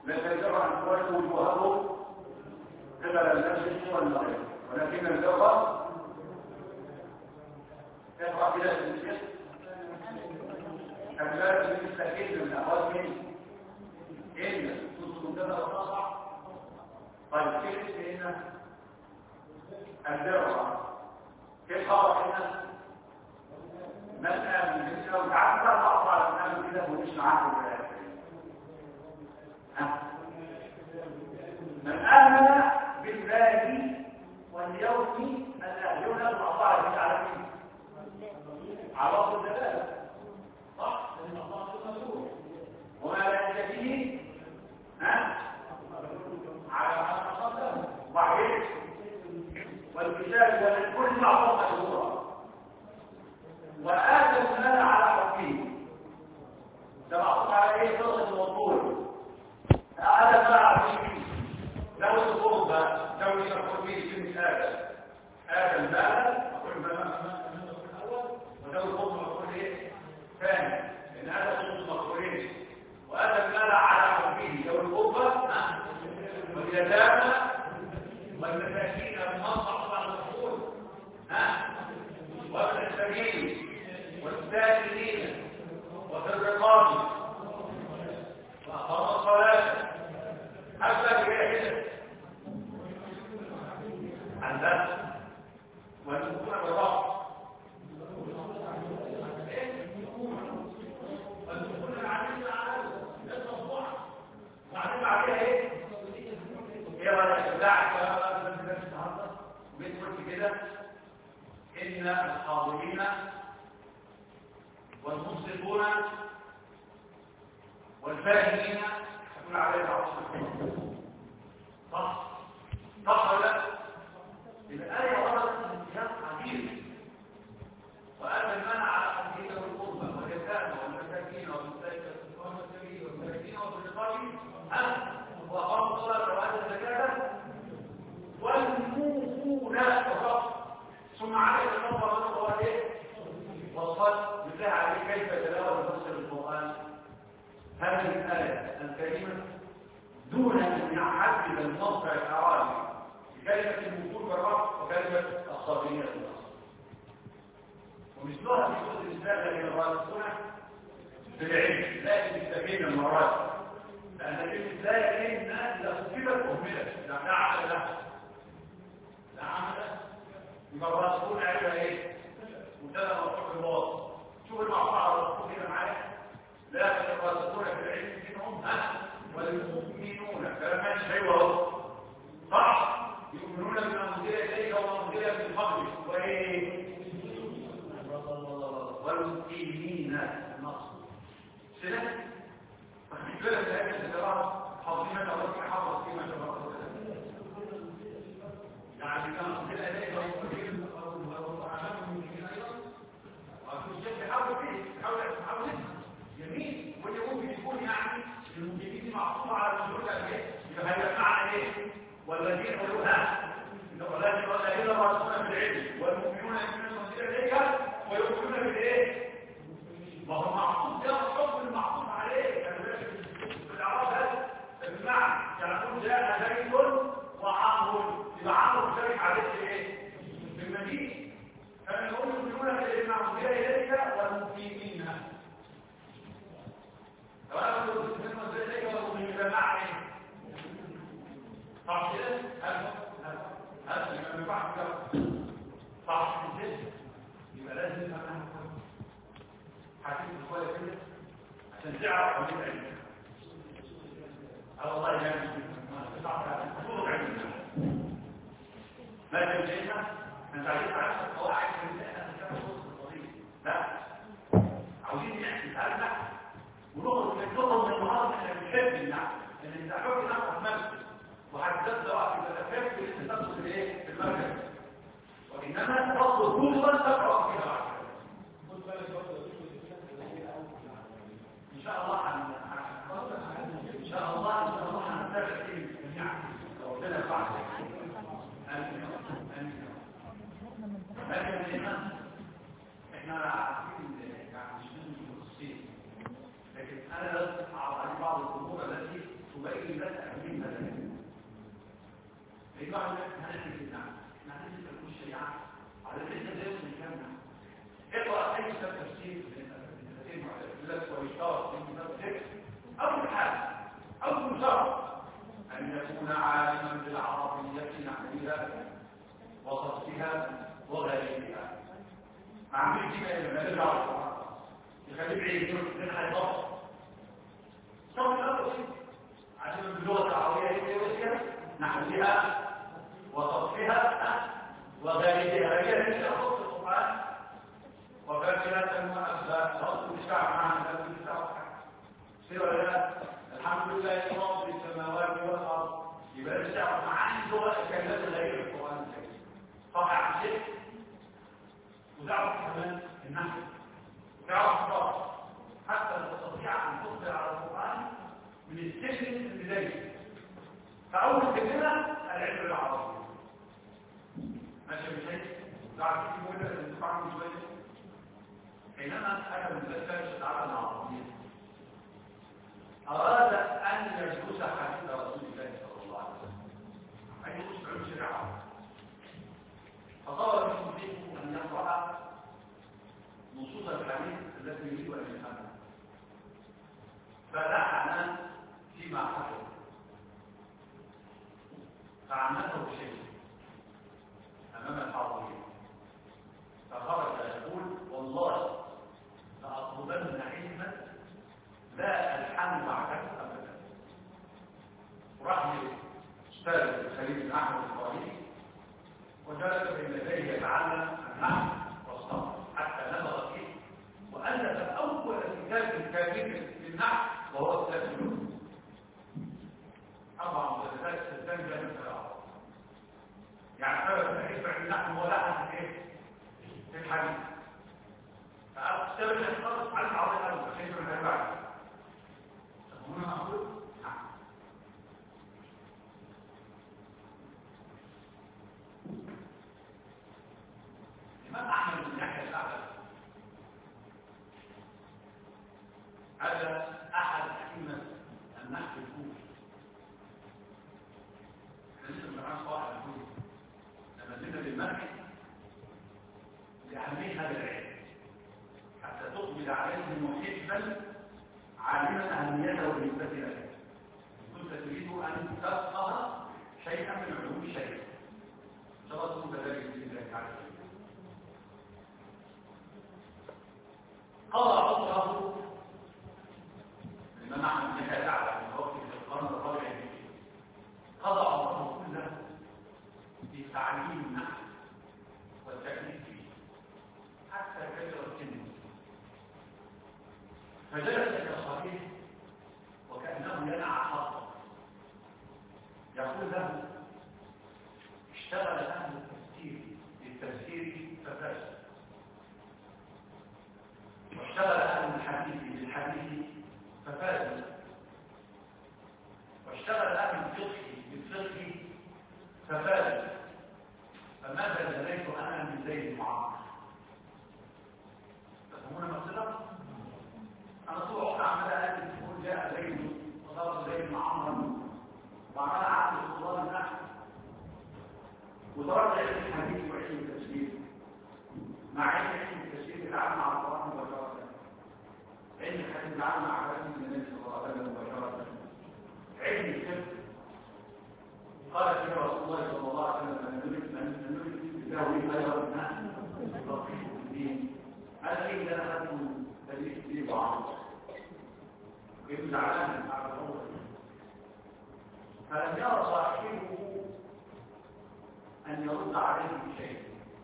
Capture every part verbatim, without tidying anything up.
لا تجرى أن تولوا وجوههم قبل المشرق والمغرب، ولكن البر يقرأ إلى المشرق الباب المستقيم من أول من إلا تصل كذا وتصع. طيب كيف هنا البر كيف خبر هنا من آمن بالله وتعالى أطلع من آمن بالله ومش معاكم من آمن بالله واليوم الآخر يوم الأطلع به على مين؟ على الله الدلالة صح؟ لأن الله مسؤول وما لا يجب ها؟ على ما قدمه وعيد والكتاب والكل معظم مشهورا وآتى المال على حقه ده معطوف على ايه؟ صدق الوصول هذا ما عظيم لو الصوت ده لو يشرح فيه في مثال آتى المال أقول ما الأول ولو الصوت مقول ايه؟ ثاني لأن هذا صوت مقولين وآتى المال على حقه لو القربة واليتامى والمساكين المنصب على الوصول ها وابن السبيل والساكنين وفي الرقاب وأقام الصلاة حتى بجاهزة عن ذلك والمكون بالرب والمكون العميل على التصبح وعمل عليها ايه؟ ايه ولا يشجعك بيدخل كده إن الحاضرين والمنصفون والفاهمين يكون عليها عصر صح صح ولا الآية وردت الانتهاء عجيب وآتى المنع على حقيقة القربى واليتامى والمساكين والمساكين والمساكين والرقاب وأقاموا الصلاة وآتوا الزكاة والموفون ثم عليه النظر من هو ايه والصلاه بالله عليه كيف تلاوه نص القران هذه الايه الكريمه دون ان يحدد الموقع الاعرابي بكلمه الوصول بالرب وكلمه الصابرين في الاصل ومثلها في سوره النساء الذين الراسخون في العلم لكن يستفيد المراد لان كلمه لا يكفي الناس اذا صفت اهملت لا عمل لها لا عمل يبقى الراسخون عليها ايه؟ مبتدا مرفوع بالواو شوف المعطوف على الراسخون هنا معايا لكن الراسخون في العلم منهم ها والمؤمنون كلام ماشي ايوه اهو صح يؤمنون بما انزل اليك وما انزل من قبلك وايه؟ والمقيمين النصر سنه فخلي بالك من هذه القراءه حافظين الله حافظ فيما تبارك يعني كان انزل اليك حاول فيه حاول حاول جميل واللي ممكن يكون يعني المجيبين معطوف على المسؤول ايه يبقى هيبقى معنى ايه والذين يقولونها والذين والذين راسخون في العلم والمؤمنون يؤمنون بالله ويؤمنون بالايه وهو معطوف ده الحكم المعطوف عليه في الاعراب هذا بمعنى يقول جاء زيد وعمرو يبقى عمرو شارك عليه ايه بالمجيء كانوا يقولون يؤمنون بالمعصيه اليك والمقيمين وانا اقول لكم ازاي كده والمؤمنين بمعنى ايه صح كده هل هل ما ينفعش كده صح كده يبقى لازم تفهم حاجات شويه كده عشان تعرف عن العلم اه والله يعني صح صوره علم ما تنسينا انت عايز تعرف القواعد لا عاوزين نتعلم ونخرج من نخرج من المهارات اللي بنحب النعم لان انت حابب نعرف نفسك وحددت وقت التفكير في التدخل في ايه في المركز وانما تفضل طولا تقرا فيها بعد ان شاء الله ان شاء الله ان شاء الله هنتابع فيه جميعا ربنا يرفعك امين امين لكن هنا احنا عارفين يعني مش من التفصيل لكن انا لازم اعرف عن بعض الامور التي يبين لك أهمية هذا العلم. يجب أن نحن النعم نحن نتكلم الشريعة على الإذن زي ما نتكلم اقرأ أي كتاب تفسير من المعتزلة ويشترط في كتاب الفقه أول حاجة أول شرط أن يكون عالما بالعربية نحوها وصفها وغيرها. ما عملش كده لما نرجع للقرآن يخليه بعيد من هيضبط صوت الأول عشان باللغة العربية هي وسيلة نحوها وصفها وغيرها هي التي تخص القرآن وفاكرة وأبدا صوت الشعب معنا في الشعب سوى ذلك الحمد لله رب السماوات والأرض يبقى الشعب معاني لغة كلمات غير القرآن الكريم صح عن شيء وتعرف كمان النحو وتعرف الصرف حتى تستطيع أن تخبر على القرآن من السجن البداية. فأول كلمة العلم العربي ماشي بشيء تعرف كيف مهمة أن تفعل شوية حينما أنا متفرش على العربية أراد أن يجلس حديث رسول الله صلى الله عليه وسلم أن يجلس علم الشريعة فطلب منه فيه أن يقرأ نصوص الحديث التي يريد أن يفهمها فلحن فيما حصل فعمته شيء أمام الحاضرين فخرج يقول والله لأطلبن علما لا ألحن بعده أبدا. وراح اشتغل خليل بن أحمد الإسرائيلي وجلس بين يديه يتعلم النحو والصرف حتى نبغ فيه وألف أول كتاب كامل في النحو وهو كتاب النحو. أربع مجلدات ستان جامد في العرب يعني سبب الحديث عن النحو ولا أحد إيه في الحديث فأستبدل الخلص على العرض الأول شيء من الأربعة هنا أقول نعم. الإمام أحمد بن يحيى الأعلى هذا أحد أئمة النحو الكوفي حديث ابن عن صاحب الكوفي لما زلنا بالمرء لأهمية هذا العلم حتى تقبل عليه محبا عالما أهميته بالنسبة لك كنت تريد أن تفقه شيئا من علوم الشيء شرطت ذلك بإذن الله تعالى. قضى عمره الإمام أحمد بن يحيى الأعلى من وقت في القرن الرابع الهجري قضى عمره كله في تعليم النحو والتكليف فيه حتى كبر السن فجلس إلى صحيح وكأنه ينعى حظه يقول له اشتغل أهل التفسير بالتفسير ففاز واشتغل أهل الحديث بالحديث ففاز واشتغل أهل الفقه بالفقه ففاز فماذا جنيت أنا من زيد معمر تفهمون مقصده؟ أنا طول عمري عمال أقول تقول جاء زيد وضرب زيد معمر وعمال أعمل طلاب النحو وضرب علم الحديث وعلم التفسير مع علم علم التفسير بيتعامل مع القرآن مباشرة علم الحديث بيتعامل مع حديث النبي صلى الله عليه وسلم مباشرة علم الفقه قال فيه رسول الله صلى الله عليه وسلم من نريد من نريد بتاويل خير الناس يفقهه في الدين هذا ايه اللي انا خدته تدريس فيه وعمل كيف زعلان على الامر فلم يرى صاحبه ان يرد عليه بشيء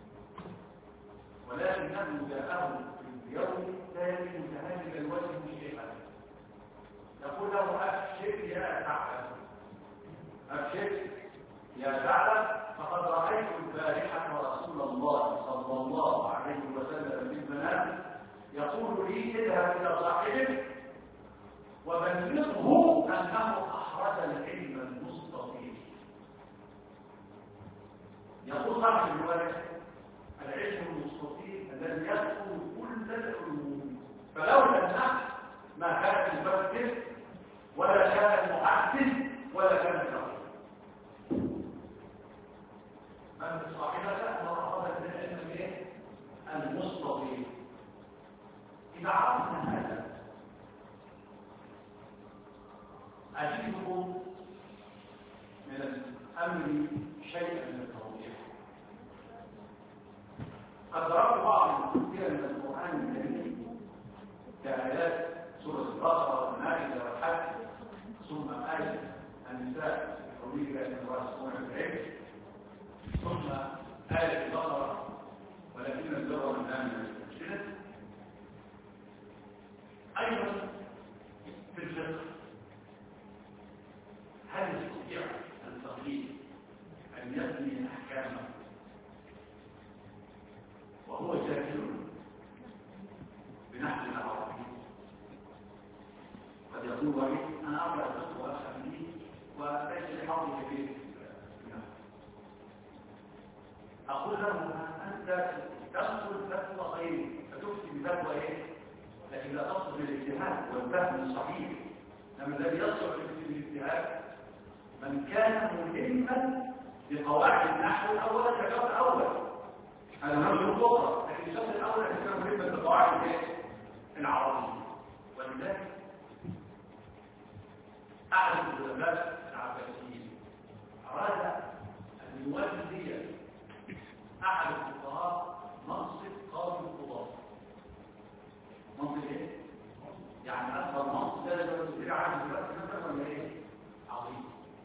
ولكنه جاءه في اليوم الثاني متهالك الوجه شيئا يقول له ابشر يا ثعلب ابشر يا ثعلب فقد رايت البارحه رسول الله صلى الله عليه وسلم في المنام يقول لي اذهب الى صاحبك وبلغه انه احرز العلم المستطيل. يقول صاحب الروايه العلم المستطيل الذي يدخل كل العلوم فلولا النحو ما كان المفسر ولا كان المحدث أجدكم من الأمر شيئا من التوضيح. قد ضربت بعض كثيرا من القرآن الكريم كآيات سورة البقرة والمائدة والحج، ثم آية النساء بقوله إن الله سبحانه وتعالى، ثم آية البقرة ولكن البر من آمن بالمسجد. أيضا في الفقه هل يستطيع الفقيه أن يبني أحكامه وهو جاهل بنحو العربي؟ قد يقول ولي أنا أقرأ الفقه وأفهم به وليس لحظي كبير. أقول له أنت تدخل فتوى غيري فتفتي بفتوى إيه؟ لكن لا تصل بالاجتهاد والفهم الصحيح. لما الذي يصل بالاجتهاد من كان ملما بقواعد النحو الأول كالشرط الأول، هذا نفس الخطة، لكن الشرط الأول أن يكون ملما بقواعد العربية. ولذلك أحد العلماء العباسيين أراد أن يولي أحد الفقهاء منصب قاضي القضاة. منصب إيه؟ يعني أكبر منصب ده لو تدري عنه دلوقتي مثلا ولا إيه؟ عظيم.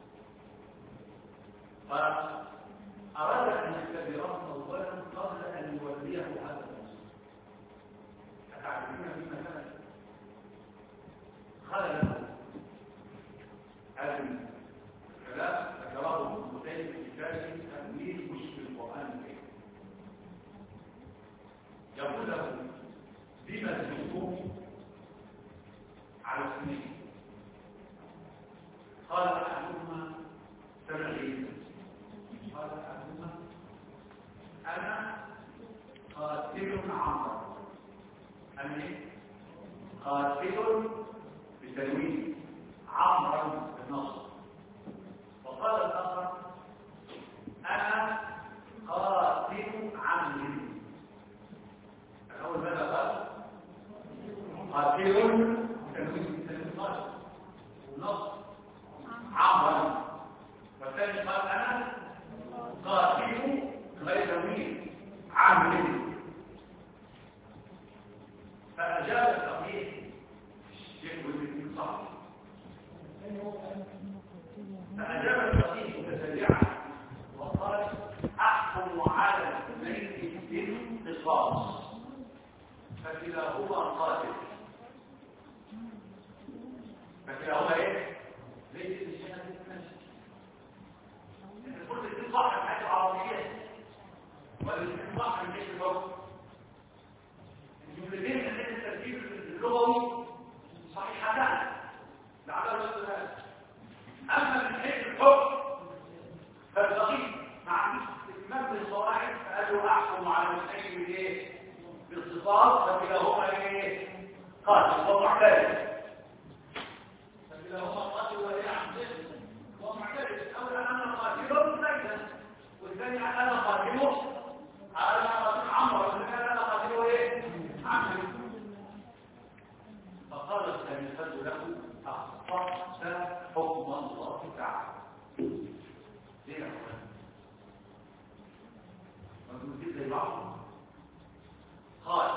فأراد أن يختبره أولا قبل أن يوليه هذا المنصب. أتعلمون في مثلا خلل هذا الكلام ذكره ابن قتيبة في كتابه تأويل مشكل القرآن الكريم. يقول له بما تجيبون على اثنين؟ قال احدهما سبعين. قال احدهما انا قاتل عمرو. انا ايه؟ قاتل بتنوين عمرو بالنصب. وقال الاخر انا قاتل عمرو. الأول ماذا قال؟ قاتل تنوين النصب ونصب عمرا. والثاني قال أنا قاتل غير تنوين عمرو. فأجاب الفقيه الشيخ والمثل صح. فأجاب الفقيه متسرعا وقال أحكم على الاثنين بالقصاص فكلاهما قاتل. فكلاهما ايه؟ ليس الشهاده المسجد. انت قلت الاثنين صح من حيث العربيه ولا الاثنين صح من حيث اللغه؟ الجملتين من حيث الترتيب اللغوي صحيحتان لعل السؤال. اما من حيث الحكم فالفقيه مع استكمال الصواعق فقال له احكم على المسجد بايه؟ بالصفات. فكلاهما ايه؟ قاتل ومعترف. فكلاهما قاتل وايه؟ عمد ومعترف. اولا انا قاتل زيدا والثاني انا قاتل انا قاتل عمرو والثاني انا قاتل ايه؟ عمرو. فقال الثالث له اخطأت حكم الله تعالى. ليه يا اخوان؟ ما تقول زي بعض. قال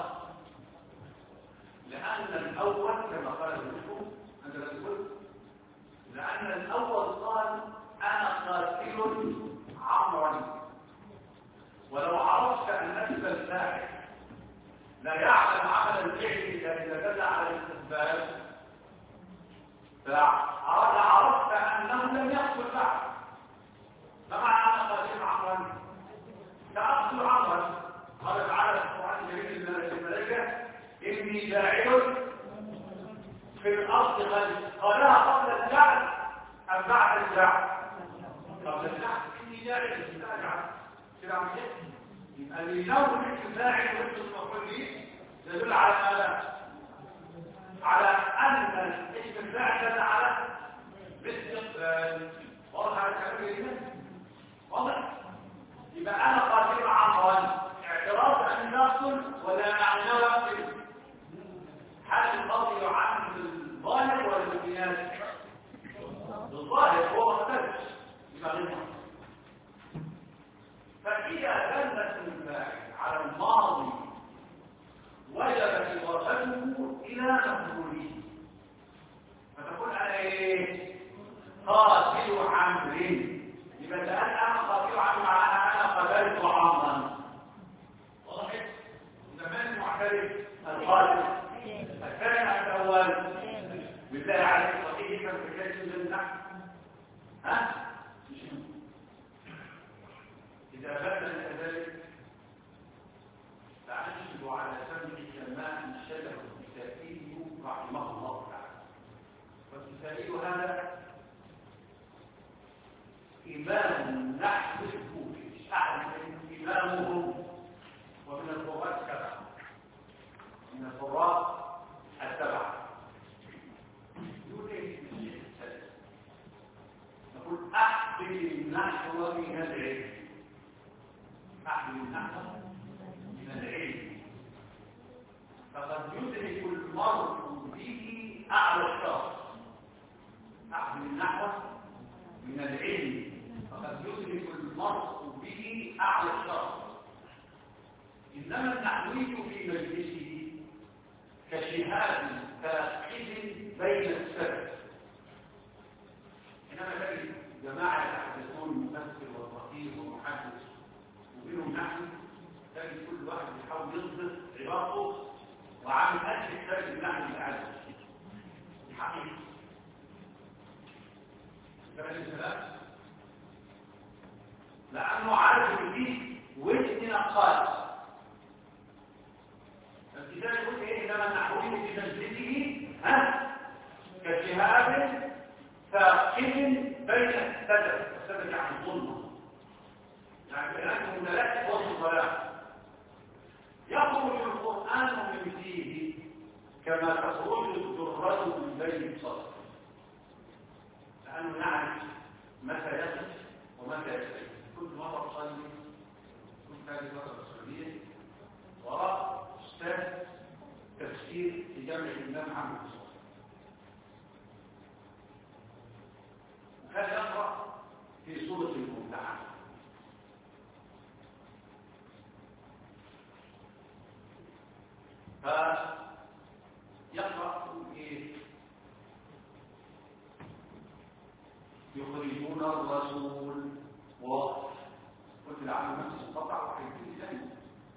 لأن الأول كما قال المشهور أنت لا تقول لأن الأول قال أنا قاتل عمرا، ولو عرفت أن نفس الفاعل لا يعلم عمل الفعل إلا إذا دل على الاستقبال فعرفت أنه لم يقتل بعد. فمعنى أنا قاتل عمرا سأقتل عمرا. قال تعالى في القرآن الكريم الملائكة إني جاعل في الأرض خليفة. قالها قبل الجعل أم بعد الجعل؟ قبل الجعل. إني جاعل في الجعل كده عم يحكي. يبقى اللي ينوم الفاعل وانت المفروض به يدل على ماذا؟ على أن اسم الفاعل دل على الاستقبال. واضح على الكلام الكريم؟ واضح؟ يبقى أنا قاتل عمرا اعتراض أن نقتل ولا معنى نقتل. هل القاضي يعامل الظاهر ولا البيان؟ الأول؟ بالله عليك صحيح كان في كيس من النحو ها؟ إذا بدل كذلك فأشهد على سمع سماع الشجر الكتابي رحمه الله تعالى. والكتابي هذا إمام نحو الكوفي أعلم إمامه، ومن القراء السبعة من القراء السبعة يوجد الشيخ السادس نقول أحبل النحو من العلم، أحبل النحو من العلم، فقد يدرك المرء به أعلى الشرف. أحبل النحو من العلم فقد يدرك المرء به أعلى الشرف. إنما النحوي في مجلسه كشهاد فاقد بين السبب. إنما تجد جماعة يحدثون مفسر وفقيه ومحدث وبينهم نحو، تجد كل واحد يحاول يضبط عبارته وعامل أجل يحتاج النحو العادي الحقيقي. لأنه عارف فيه وزن نقاط. فالكتاب يقول ايه؟ انما النحوي في مجلسه ها كشهاب فاقد بين السدر، السدر يعني الظلمه، يعني كانه متلاشى وسط الظلام. يخرج القران من فيه كما تخرج الذره من بين الصدر، لانه يعرف متى يصف ومتى يستجيب. كل مره تصلي كل هذه فتره صليه وراء أستاذ تفسير في جامعة الإمام محمد الصادق، وكان يقرأ في سورة الممتحنة. فيقرأ إيه؟ يخرجون الرسول وقف قلت العالم نفسه انقطع وحيدين ثاني.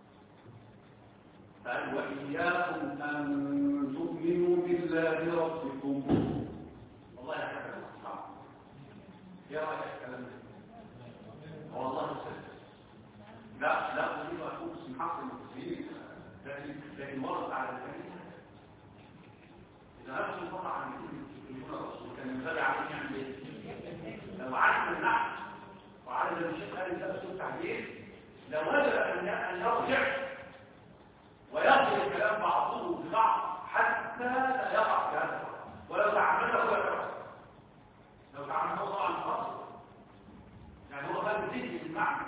قال وإياكم أن تؤمنوا بالله ربكم. والله يا حبيبي الأصحاب يا رأيك الكلام ده والله سهل. لا لا أريد أن أكون اسم حق المسلمين، لكن لكن ورد على الكلمة إذا نفسه انقطع عن يكون الرسول كان ينبغي عليه يعمل إيه؟ لو عرف النحو وعرف الشيخ قال ده أسلوب تعبير لوجب أن يرجع ويقضي الكلام بعضه ببعض حتى لا يقع في هذا. ولو تعمده هو يقع، لو تعمده طبعا خاص يعني هو قال بتيجي بالمعنى.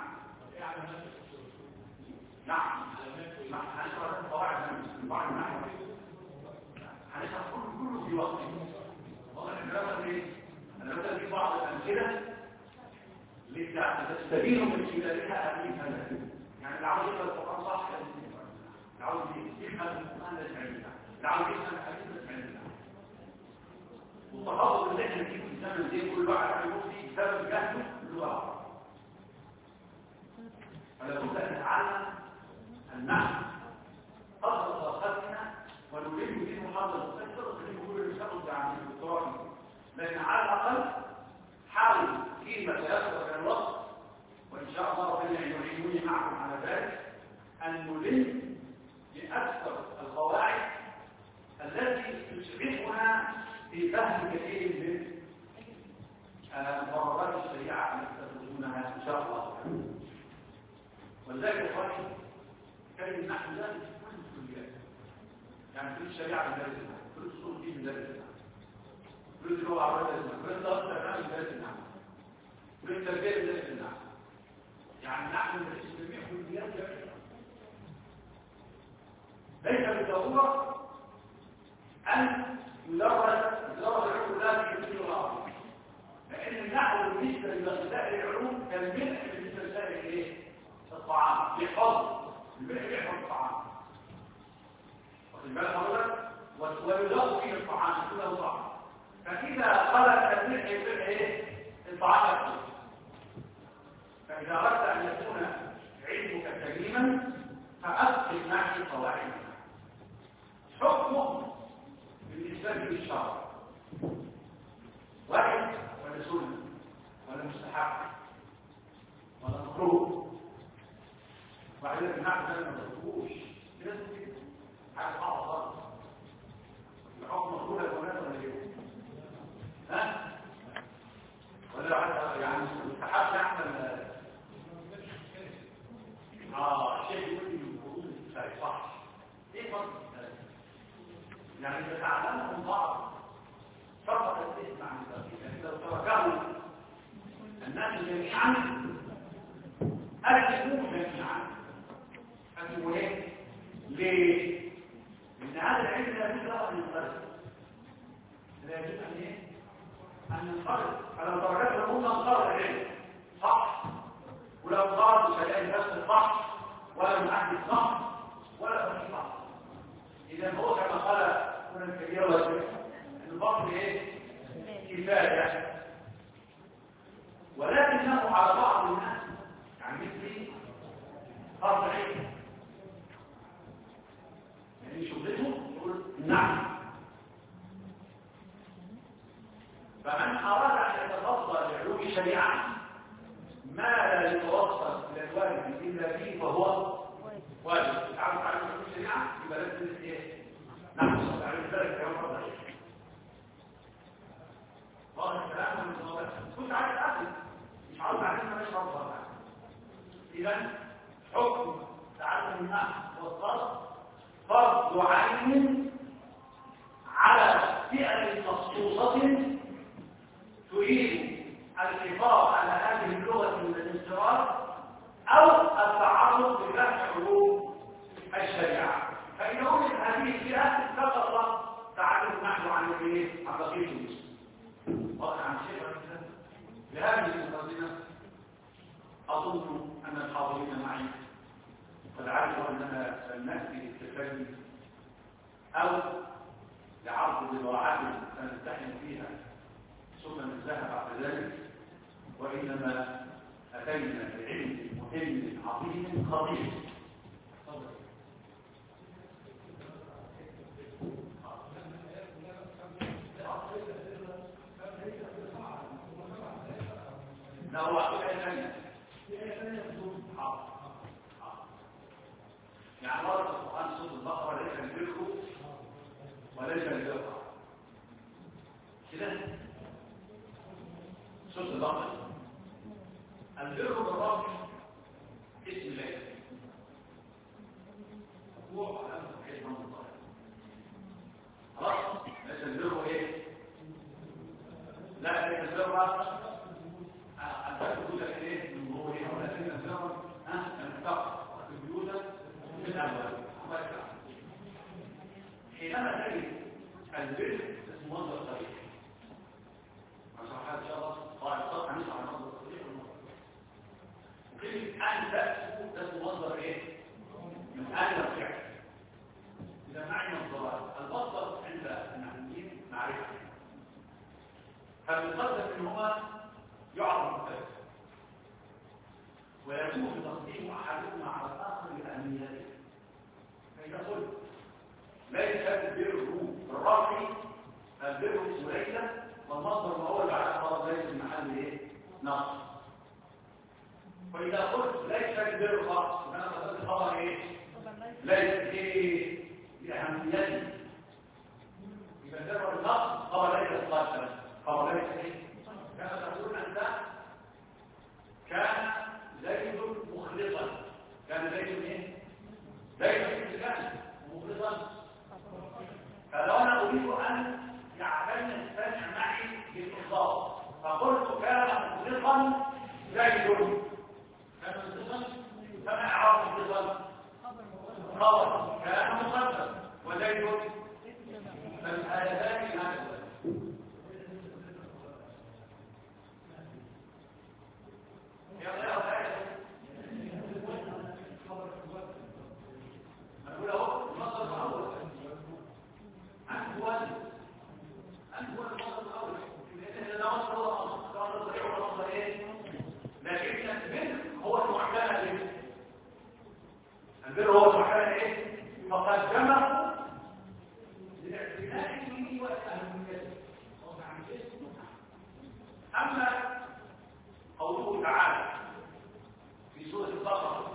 نعم هنشرح القواعد من بعض النحو، هنشرح كله كله في وقته. والله الكلام ايه؟ انا بدأ في بعض الامثله لتستبين من خلالها هذه الهدف. يعني اللي عاوز يقرا القران صح عاوز يفهم القرآن لازم يعملها، عاوز يفهم الحديث لازم يعملها. والتخصص اللي احنا فيه في الزمن ده كل واحد يقول فيه بسبب جهله اللغة. فلا بد أن نتعلم النحو قدر طاقتنا ونريد به محاضرة تكثر في كل المستقبل عن الدكتوراه، لكن على الأقل حاول فيما تيسر الوقت وإن شاء الله ربنا يعينوني معكم على ذلك أن نلم بأكثر القواعد التي تسعفنا في فهم كثير من مقررات الشريعة التي تدرسونها إن شاء الله. ولذلك الرجل كلمة نحن لا في كل الكليات، يعني كل الشريعة بندرسها، كل الأصول دي بندرسها، كل اللغة بندرسها، كل الضغط الأمام بندرسها، كل التربية بندرسها. يعني نحن ندرس جميع كليات جميعا. ليس بالضرورة أن يدرس يدرس العلوم لا في كل الأرض، لأن النحو بالنسبة لسائر العلوم كالملح بالنسبة لسائر إيه؟ الطعام، يحفظ الملح يحفظ الطعام. واخد بالك حضرتك؟ ويضاف فيه الطعام كله طعام. فإذا خلت الملح يصير إيه؟ الطعام يحفظ. فإذا أردت أن يكون علمك سليما فأتقن نحو قواعد. حكمه بالنسبة بالنسبه للشرع واحد ولا سنه ولا مستحب ولا مكروه واحد يقول نعم ده ما تقولوش لازم كده حاجه صعبه خالص الحكم مقبول يا جماعه ولا ايه ها ولا حتى يعني مستحب يعمل اه شيء يقول لي المفروض صح ايه فرق يعني تتعلمهم بعض فرق الاسم عن التركيب يعني لو تركه الناس جميعا أجلوا جميعا أجلوا ايه؟ ليه؟ لأن هذا العلم لا يجب أن ينقرض لا يجب أن ايه؟ أن ينقرض فلو تركته لهم انقرض العلم صح ولو قال مش هيلاقي نفس صح ولا محدد صح ولا فريق صح إذا هو كما قال هنا الكبير والكبير أن الفضل ايه؟ كفاية ولكنه على بعض الناس يعني مثلي فرض عين يعني شغلته يقول نعم فمن أراد أن يتفضل لعلوم الشريعة ما لا يتوصل إلى الواجب إلا فيه فهو واجب تعرف على علوم الشريعة يبقى لازم ايه؟ نعم على ذلك كمان فرض عين واضح الكلام من الموضوع كنت عايز أقل مش عاوز علينا مش فرض عين إذن حكم تعلم النحو والصرف فرض عين على فئة مخصوصة تريد الحفاظ على هذه اللغة من الانصراف أو التعرض لفهم علوم الشريعة فإن وجد هذه الفئة سقط تعلم النحو عن الايه؟ عن بقية المسلمين واضح عن شيء بهذه المقدمة أظن أن الحاضرين معي قد عرفوا أننا سنأتي للتكلم أو لعرض بضاعات سنمتحن فيها ثم ننتهى بعد ذلك وإنما أتينا بعلم مهم عظيم خطير لا هو أقول ثانية يعني ورد القرآن صوت البقرة ليس البر وليس البر كده صوت البقرة البر بالرب اسم الله هو على اسم الله خلاص ليس البر ايه لا ليس البر أنت تقول لك ايه من ظهورها ولكن البر ها المتقى البيوت من الأول حينما تجد البر اسم مصدر صريح وشرحها إن شاء الله قال الصرح هنشرح المصدر الصريح والمصدر وكلمة أن تأسف اسم مصدر إيه؟ من أن الفعل إذا معنى مصدرات المصدر عند النحويين معرفة فالمصدر منهما يعرف مختلف ويكون تصديق أحدهما على الآخر لأهميته فإذا قلت ليس البر بالرفع البر اسم ليس والمصدر ما هو اللي على خبر ليس المحل ايه؟ نصب وإذا قلت ليس البر خاص فأنا قصدت خبر ايه؟ ليس ايه؟ لأهميته يبقى البر بالنصب خبر ليس خاصا خبر ليس ايه؟ كما تقولون أنت كان زيد مخلصا كان زيد ايه؟ زيد كان مخلصا فلو انا اريد ان يعتني السامع معي بالاخلاص فقلت كان مخلصا زيد كان مخلصا فما اعرف مخلصا خبر كان مخلصا وزيد فالآيتان هذا أقول أهو المصدر الأول أنت هو أنت هو المصدر الأول لأن ده مصدر هو مصدر صحيح ولا مصدر إيه؟ لكن البر هو المعتنى به البر هو المعتنى إيه؟ فقدمه أما قوله تعالى في سورة البقرة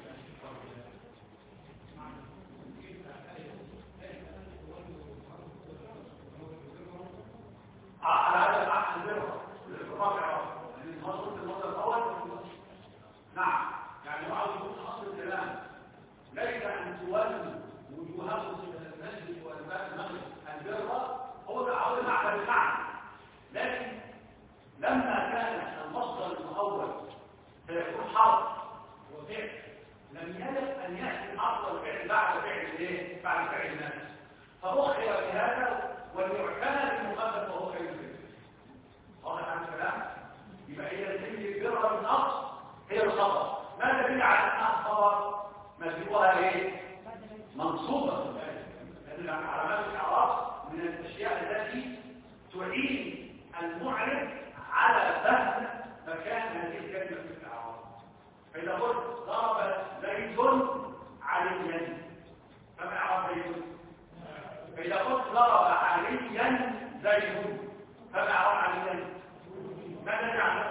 على هذا العقل البر الرابع من مصر المصدر الأول. نعم، يعني بعض يقول أصل الكلام ليس أن تولوا وجوهكم إلى المسجد والباب المغرب البر هو تعود معنى بالمعنى، لكن لما كان المصدر الأول فيكون حرف وفعل لم يجب أن يأتي الحرف والفعل بعد فعل إيه؟ بعد فعل الناس، فأخر بهذا وليعتنى بالمقدم وهو خير الفعل. واضح عن الكلام؟ يبقى هي الكلمة البر من أصل هي الخبر. ما دليل على أنها خبر مجيئها إيه؟ منصوبة، لأن علامات الإعراب من الأشياء التي تعين المعرب على فهم مكان هذه الكلمة في الإعراب. فإذا قلت ضرب زيد عليا فما إعراب زيد؟ فإذا قلت ضرب عليا زيد فما إعراب عليا؟ ماذا يعلم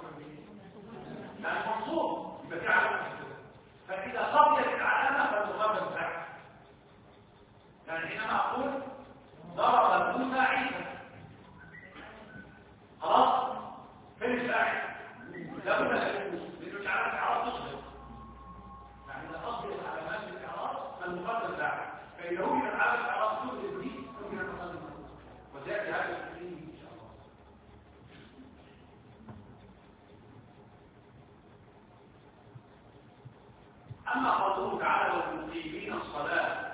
لأن منصوب يبقى في علامة. فإذا قضيت العلامة فالمقدم فاعل. يعني حينما أقول ضرب موسى عيسى خلاص فين الفاعل؟ لا بد من اجعال الاعراب تصدق. يعني اذا قضيت علامات الاعراب فالمقدم فاعل، فاذا وجد علامه الاعراب تصدق دي ممكن ان تصدق وسياتي هذا التحليل ان شاء الله. اما قوله تعالى والمقيمين الصلاه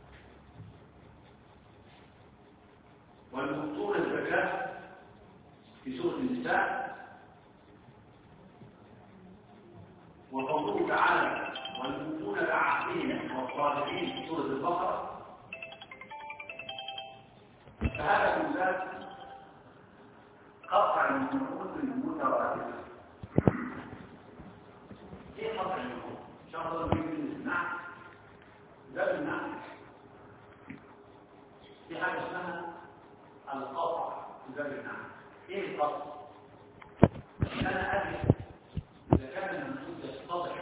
والمؤتون الزكاه في سورة النساء، وقوله تعالى والمؤمنون بعهدهم والصالحين في سورة البقرة، فهذا من ذات قطع النقود المترادفة. ايه قطع النقود؟ ان شاء الله نريد نسمع ده بالنعم. في حاجة اسمها القطع ده بالنعم. ايه القطع؟ انا اجد اذا كان المنصوص يتضح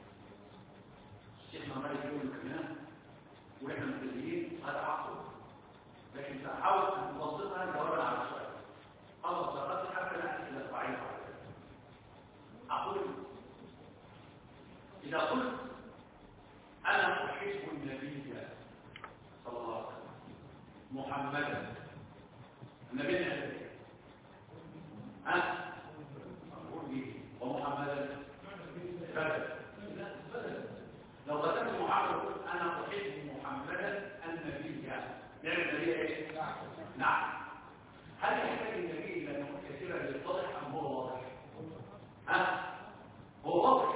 الشيخ محمد يقول الكلام واحنا مبتدئين هذا عقل، لكن ساحاول ان نبسطها جوابا على السؤال. خلص درست حتى ناتي الى الصعيد. اقول اذا قلت انا احب النبي صلى الله عليه وسلم محمدا، النبي نحبه ها أقول به ومحمدا بدل. لو كتبت محمد قلت أنا أحب محمدا النبي، نعم النبي إيه؟ نعم. هل يحتاج النبي إلى أن يكون كثيرا للواضح أم هو واضح؟ ها؟ هو واضح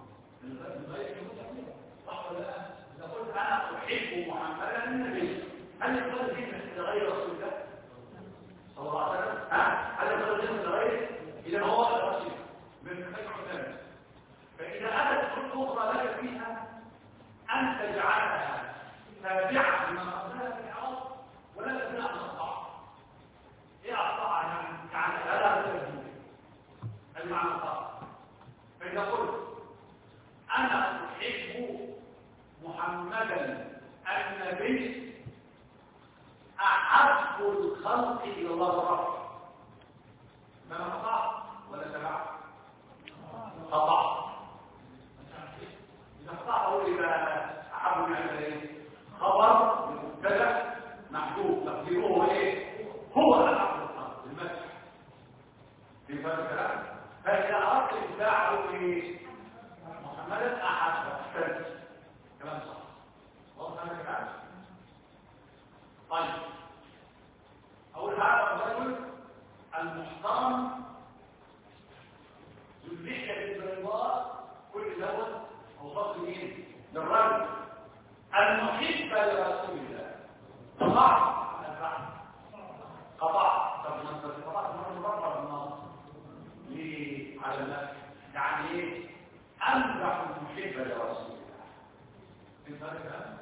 صح ولا لا؟ إذا قلت أنا أحب محمدا النبي هل يقول ذهنك لغير رسول الله صلى الله عليه وسلم؟ ها؟ هل يقول ذهنك لغيره؟ إذا هو الرسول من خير عثمان. فإذا أتت كل أخرى لك فيها أن تجعلها تابعة لما قبلها في الإعراب ولا تبنى أن أطاع. إيه أطاع يعني؟ يعني هذا هو التوجيه المعنى أطاع. فإذا قلت أنا أحب محمدا النبي أحب الخلق إلى الله رب، ما قطع ولا تبع؟ قطع. إذا قطع أقول إذا أحب نعمل إيه؟ خبر مبتدأ محذوف تقديره إيه؟ هو أحب الخلق المسح. في فرق الكلام. فإذا أردت إبداعه في محمدا أحب أحسنت كلام صح. واضح هذا الكلام؟ طيب أقول هذا الرجل المحترم ذو اللحية البيضاء كل دوت أوصاف مين؟ للرجل المحب لرسول الله. قطع قطع طب ما انت قطعت مرة مرة بالنص ليه على الناس؟ يعني ايه؟ أمدح المحب لرسول الله. انت فاهم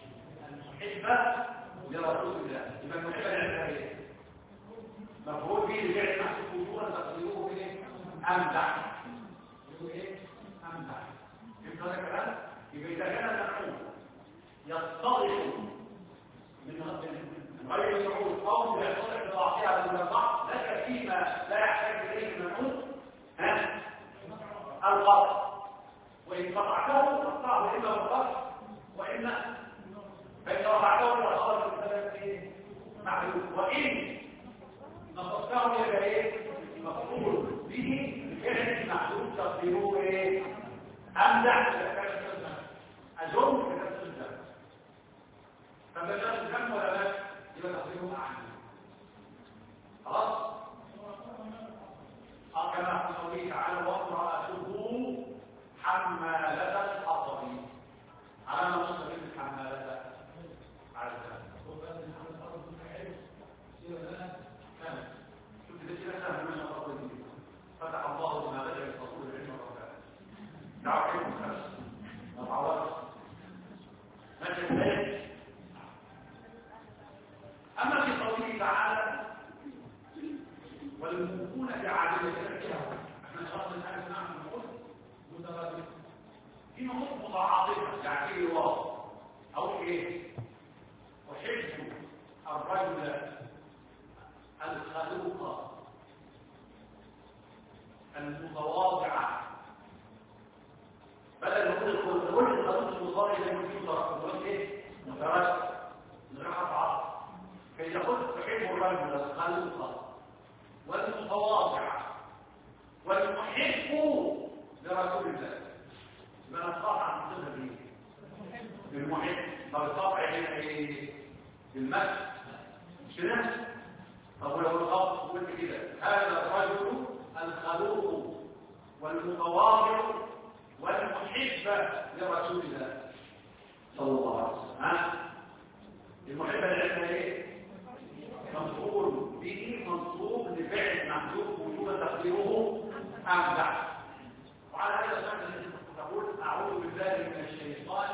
المحب لرسول الله يبقى المحب لرسول الله مفعول به به بفعل محذوف وجوبا تقديره ايه؟ امدح. يقول ايه؟ امدح. فهمت هذا الكلام؟ يبقى اذا كان المفعول يتضح من غير المفعول او يتضح بضعفها من الضعف لك فيما لا يحتاج اليه المفعول ها القطع، وان قطعته فاقطعه اما بالقطع واما فان رفعته الى خارج الثلاث معلوم، وان نصبته الى ايه مفعول به بفعل معلوم تقديره ايه امدح اظن كتبت الزمن. فما كتبت الزمن ولا لا يبقى تقديره اعلى. خلاص اه كما في قوله تعالى وامراته حمالة الحطب على ما نصب الحمالة على الزمن. شوف ده كده سهل من الرسول فتح الله ما بدأ الرسول العلم والرسول دعوا علم النفس وتعوض ماشي ازاي. اما في قوله تعالى والموفون بعهدهم احنا شرط الحاجه نعمل نقول مترادف في نقط متعاطفه يعني ايه واو او ايه وحب الرجل الخلوق المتواضع بدل نقول كل الخلوق المضارع اللي فيه ترقب ايه مترادف نرحب عصر كي يقول تحب الرجل الخلوق والمتواضع والمحب لرسول الله. يبقى القاطع عن الصفه دي بالمحب فالقاطع هنا ايه بالمسح مش كده. طب لو الخط قلت كده هذا الرجل الخلوق والمتواضع والمحب لرسول الله صلى الله عليه وسلم. ها المحب العلم ايه مفعول به منصوب لفعل محذوف وجوبا تقديره امدح. وعلى هذا الاساس تقول اعوذ بالله من الشيطان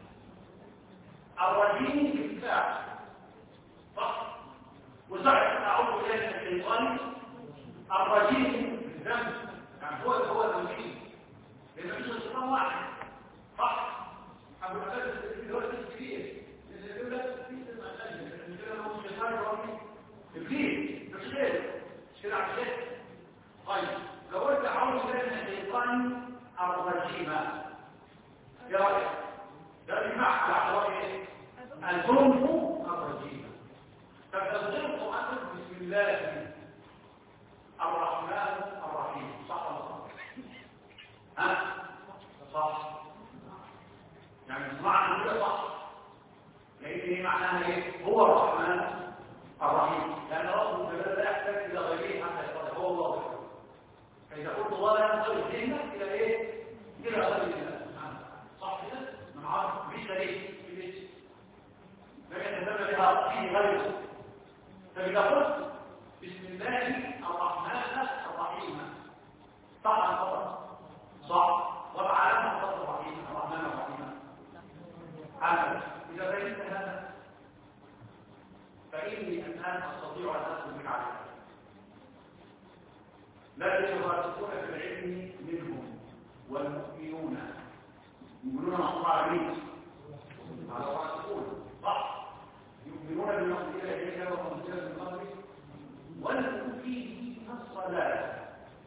الرجيم بالفعل صح وصح اعوذ بالله من الشيطان الرجيم بالذنب يعني هو هو الرجيم لان مش الشيطان واحد صح ابو الاساس الدراسي الكبير اللي يقول لك في المساجد اللي هو الشيطان الرجيم ابليس مش غيره مش كده عشان طيب لو قلت اعوذ بالله من الشيطان الرجيم يا راجل ده بيمعنى على اعتبار ايه الظلم الرجيم. فالظلم اصلا بسم الله الرحمن الرحيم صح ولا صح ها صح يعني معنى كده صح لان ايه معناها ايه هو الرحمن الرحيم لأن رب الجلال لا يحتاج إلى غيره حتى يصدق هو الله. فإذا قلت الله لا ينصرف ذهنك إلى إيه؟ إلى غير الله صح كده؟ من عارف مش شريك في الاسم لكن يتم بها فيه غيره. فإذا قلت بسم الله الرحمن الرحيم صح الخطأ صح والعالم الخطأ الرحيم الرحمن الرحيم عالم. إذا بينت هذا فإني الآن أستطيع أن أدخل بك عليها. لكن الراسخون في العلم منهم والمؤمنون يؤمنون مع على الراسخون صح يؤمنون بما أنزل إليك وما أنزل من قبلك والمقيمين الصلاة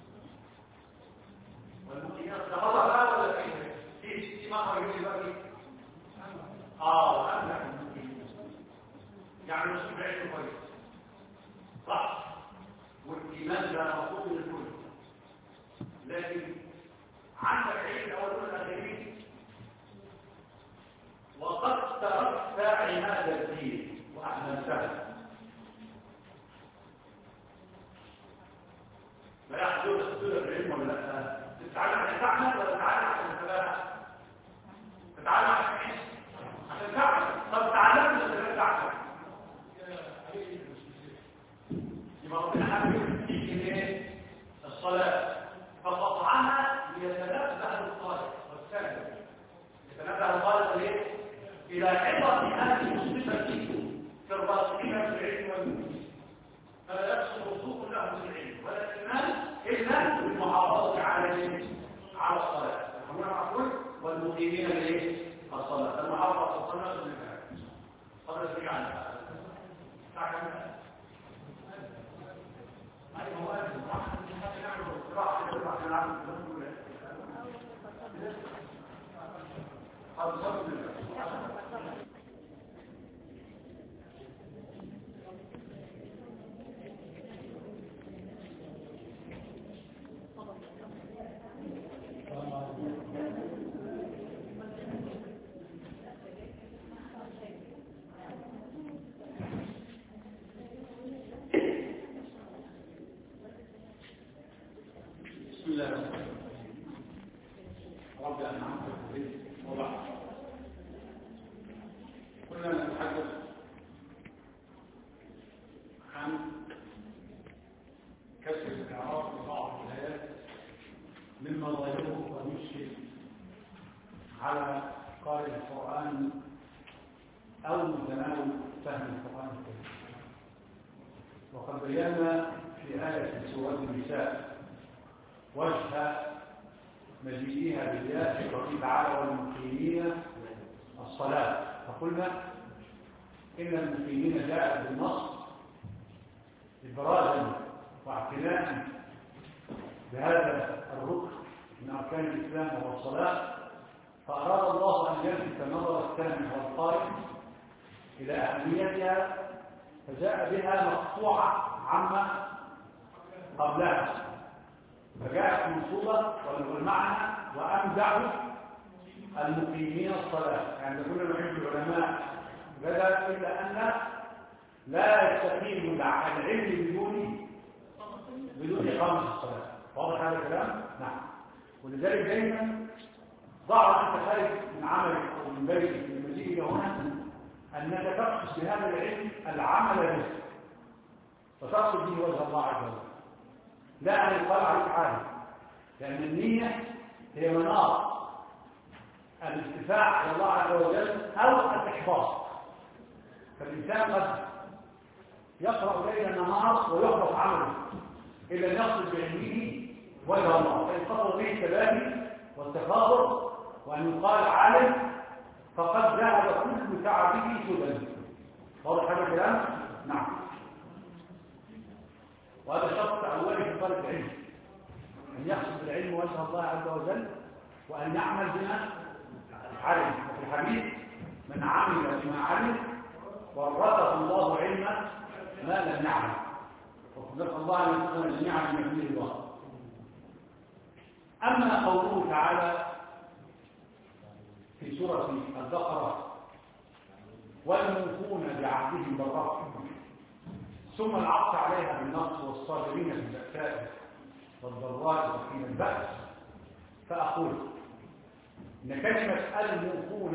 والمقيمين الصلاة هذا ولا فيه في في ما هو يقول لك اه وأمنع يعني مش بعيد كويس صح والايمان ده مطلوب للكل لكن عندك عيد الاولون الاخرين وقد تركت عماد الدين واحملتها لا يحدث تدل العلم ولا لا تتعلم عشان تعمل ولا تتعلم عشان تتابع تتعلم عشان ايش عشان تعمل طب تعلمت ولا تعمل يبقى ربنا حابب يجي الصلاة فقطعها ليتنبه الطالب والسلم يتنبه الطالب ليه؟ إلى عبرة هذه الصفة في الراسخين في العلم والمؤمنين فلا يحصل وصول له تأخذ العلم ولا الإيمان إلا بالمحافظة على على الصلاة والمقيمين لإيه؟ الصلاة المحافظة على الصلاة والمكان قبل السريع عنها بسم الله الرحمن الرحيم. رب أنعمت عليه وبعد كنا نتحدث عن كسر الإعراب لبعض الآيات مما ظاهره ويشكل على قارئ القرآن أو متناول فهم القرآن الكريم. وقد بينا في آية سورة النساء وجه مجيئها بالله قوله تعالى والمقيمين الصلاة، فقلنا إن المقيمين جاء بالنص إبرازا واعتناء بهذا الركن من أركان الإسلام وهو الصلاة، فأراد الله أن يلفت نظر السامع والقارئ إلى أهميتها فجاء بها مقطوعة عما قبلها، فجاءت منصوبة والمعنى وأمدعوا المقيمين الصلاة. يعني كل ما يحب العلماء بدأ إلا أن لا يستقيم العلم بدون بدون إقامة الصلاة. واضح هذا الكلام؟ نعم. ولذلك دائما ضع أنت خارج من عملك أو من بيتك من المجيء إلى هنا أنك تقصد بهذا العلم العمل به وتقصد به وجه الله عز وجل، لا أن يقال عليك عالم، لأن النية هي مناط الارتفاع إلى الله عز وجل أو الإحباط. فالإنسان قد يقرأ ليل نهار ويحبط عمله إلا أن يقصد بعلمه وجه الله، فإن قصد به التباهي والتفاخر وأن يقال عالم فقد ذهب كل تعبه سدى. واضح هذا الكلام؟ نعم. وهذا شرط أولي في طالب العلم أن يقصد بالعلم وجه الله عز وجل وأن يعمل بما علم. وفي الحديث من عمل بما علم ورثه الله علما ما لم يعلم، وصدق الله أن يكون جميعا بما فيه الله. أما قوله تعالى في سورة البقرة والموفون بعهدهم بالرفع ثم العطف عليها بالنص والصابرين في البأساء والضراء وحين البأس، فأقول إن كلمة الموفون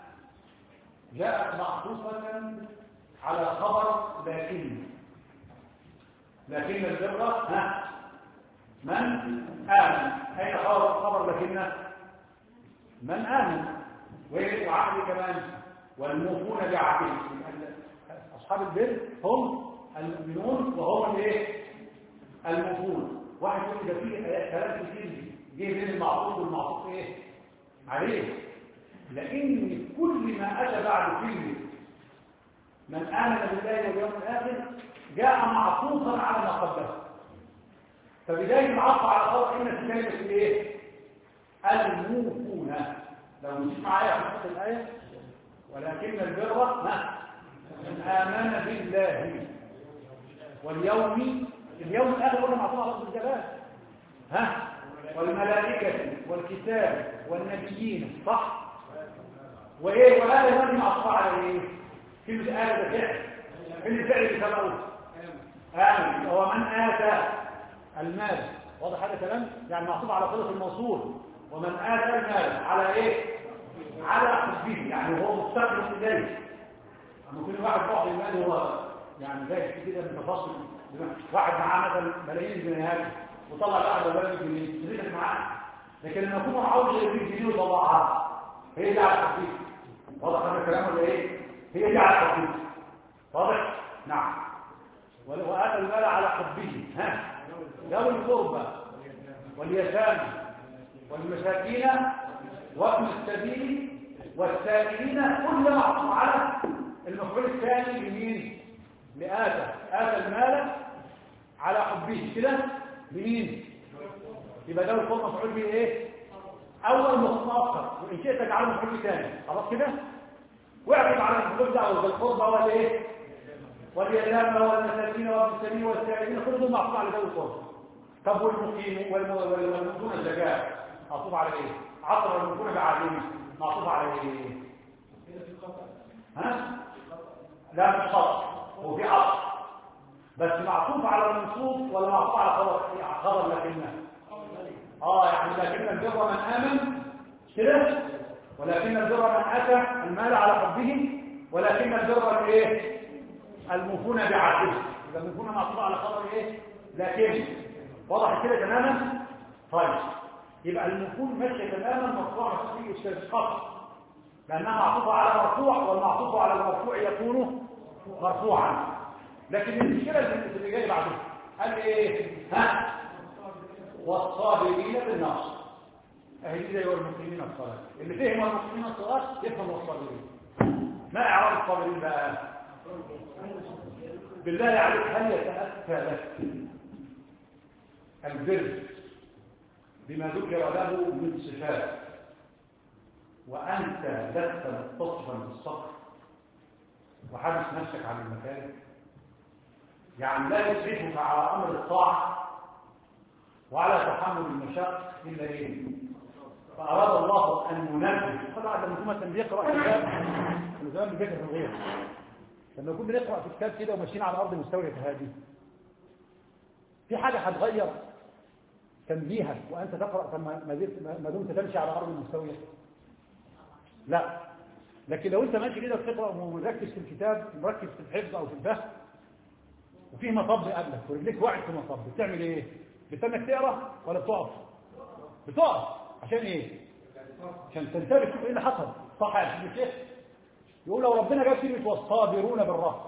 جاءت معطوفة على خبر لكن لكن البر ها من آمن. أين خبر خبر لكن من آمن وعهد كمان والموفون بعهدهم. أصحاب البر هم المؤمنون وهم الايه الموفون. واحد يقول ده فيه كلام كتير جه بين المعطوف والمعطوف ايه عليه، لان كل ما اتى بعد كلمه من امن بالله واليوم الاخر جاء معطوفا على ما قبله. فبدايه العطف على خبر ان في كلمه الايه الموفون. لو نشوف معايا في الايه ولكن البر من امن بالله واليوم اليوم الاخر قلنا معطوف على لفظ الجلال ها والملائكه والكتاب والنبيين صح. وايه وهذا الذي معطوف على ايه كلمه آل ده فعل الفعل اللي سبقه آمن هو من آتى المال. واضح هذا الكلام؟ يعني معطوف على صله الموصول ومن آتى المال على ايه على حبه، يعني هو مستقبل اليه. اما كل واحد بعض المال هو يعني زي كده من تفاصيل واحد معاه مثلا ملايين الجنيهات وطلع بعد ولا جنيه تريد معاه، لكن لما يكون عاوز يجيب جنيه وطلعها هي دي على التخفيف. واضح هذا الكلام ولا ايه؟ هي دي على التخفيف. واضح؟ نعم. وآتى المال على حبه ها ذوي القربى واليتامى والمساكين وابن السبيل والسائلين، كل معطوف على المفعول الثاني لمين؟ لآتى آتى المال على حبه كده لمين؟ يبقى ذوي القربى مفعول به ايه؟ اول مختصر، وان شئت تجعله مفعول ثاني. خلاص كده؟ واعرف على المفعول ده ذوي القربى والايه؟ واليتامى والمساكين وابن السبيل والسائلين، كل دول معطوف على ذوي القربى. طب والمقيم والمؤتون الزكاة معطوف على ايه؟ عطر المؤتون بعادين معطوف على ايه؟ ها؟ لا مش خطأ، هو في عطف بس معطوف على المنصوب ولا معطوف على خبر؟ خبر لكنه اه يعني لكن البر من آمن كده، ولكن البر من أتى المال على حبه، ولكن البر الايه؟ الموفون بعهده. يبقى الموفون معطوف على خبر ايه؟ لكن واضح كده تماما؟ طيب يبقى المفعول ماشي تماما مرفوع في استسقاط لانها معطوفه على مرفوع، والمعطوف على المرفوع يكون مرفوعا. لكن المشكله اللي جايه بعده قال ايه؟ ها والصابرين بالنصر، اهي دي زي والمقيمين الصلاه. اللي فهم المقيمين الصلاه يفهم الصابرين. ما اعراب الصابرين بقى؟ بالله عليك هل يتاتى لك البر بما ذكر له من صفات وأنت لست متصفا بالصبر وحابس نفسك عن المكان؟ يعني لا يسعفك على أمر الطاعة وعلى تحمل المشاق إلا إيه؟ فأراد الله أن ننبه. طبعا لما كنا بنقرأ كتاب كنا زمان بنذاكر في الغير، لما كنا بنقرأ في كتاب كده وماشيين على أرض مستوية هذه، في حاجة هتغير تنبيهك وأنت تقرأ ما دمت تمشي على أرض مستوية؟ لا. لكن لو أنت ماشي كده بتقرأ ومركز في الكتاب، مركز في الحفظ أو في الفهم، وفيه مطب قبلك ورجليك وقعت في مطب، بتعمل إيه؟ بتنك تقرأ ولا بتقف؟ بتقف. عشان إيه؟ عشان تنتبه تشوف إيه اللي حصل. صح يا سيدي الشيخ؟ يقول لو ربنا جاب كلمة والصابرون بالرفع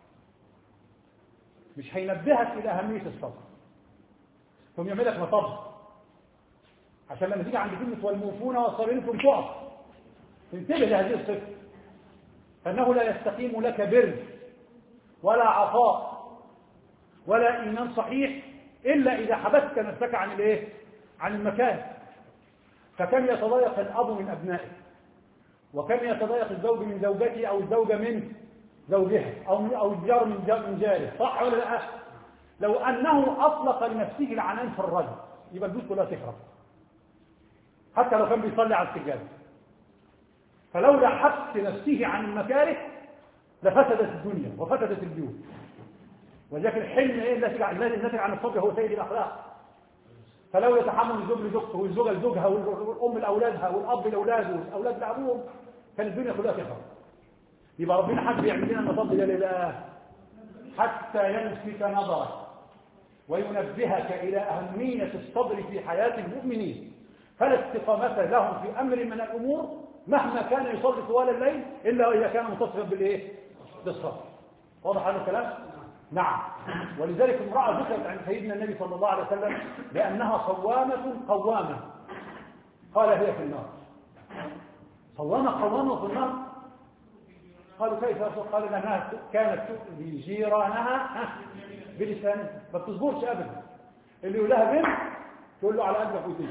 مش هينبهك إلى أهمية الصبر، ثم يعمل لك مطب عشان لما تيجي عند كلمة والموفون والصابرين ثم تقف تنتبه لهذه الصفة، فإنه لا يستقيم لك بر ولا عطاء ولا إيمان صحيح إلا إذا حبست نفسك عن الإيه؟ عن المكان. فكم يتضايق الأب من أبنائه، وكم يتضايق الزوج من زوجته أو الزوجة من زوجها أو أو الجار من من جاره. صح ولا لا؟ لو أنه أطلق لنفسه العنان في الرجل يبقى البيوت كلها تخرب، حتى لو كان بيصلي على السجادة. فلولا حبس نفسه عن المكاره لفسدت الدنيا وفسدت البيوت. ولكن الحلم ايه الذي الناتج عن الصبر هو سيد الاخلاق. فلو يتحمل الزوج لزوجته والزوجه لزوجها والام لاولادها والاب لاولاده والاولاد لابوهم كان الدنيا كلها تخرب. يبقى ربنا حب يعمل لنا المطب ده لله حتى يلفت نظرك وينبهك الى اهميه الصبر في حياه المؤمنين، فلا استقامه لهم في امر من الامور مهما كان يصلي طوال الليل الا اذا كان متصفا بالايه؟ بالصبر. واضح هذا الكلام؟ نعم. ولذلك امراه ذكرت عن سيدنا النبي صلى الله عليه وسلم لانها صوامه قوامه، قال هي في النار. صوامه قوامه في النار؟ قالوا كيف؟ قال لانها كانت تؤذي جيرانها بلسانها، ما بتصبرش ابدا. اللي يقول لها بنت تقول له على قلبك وزيد،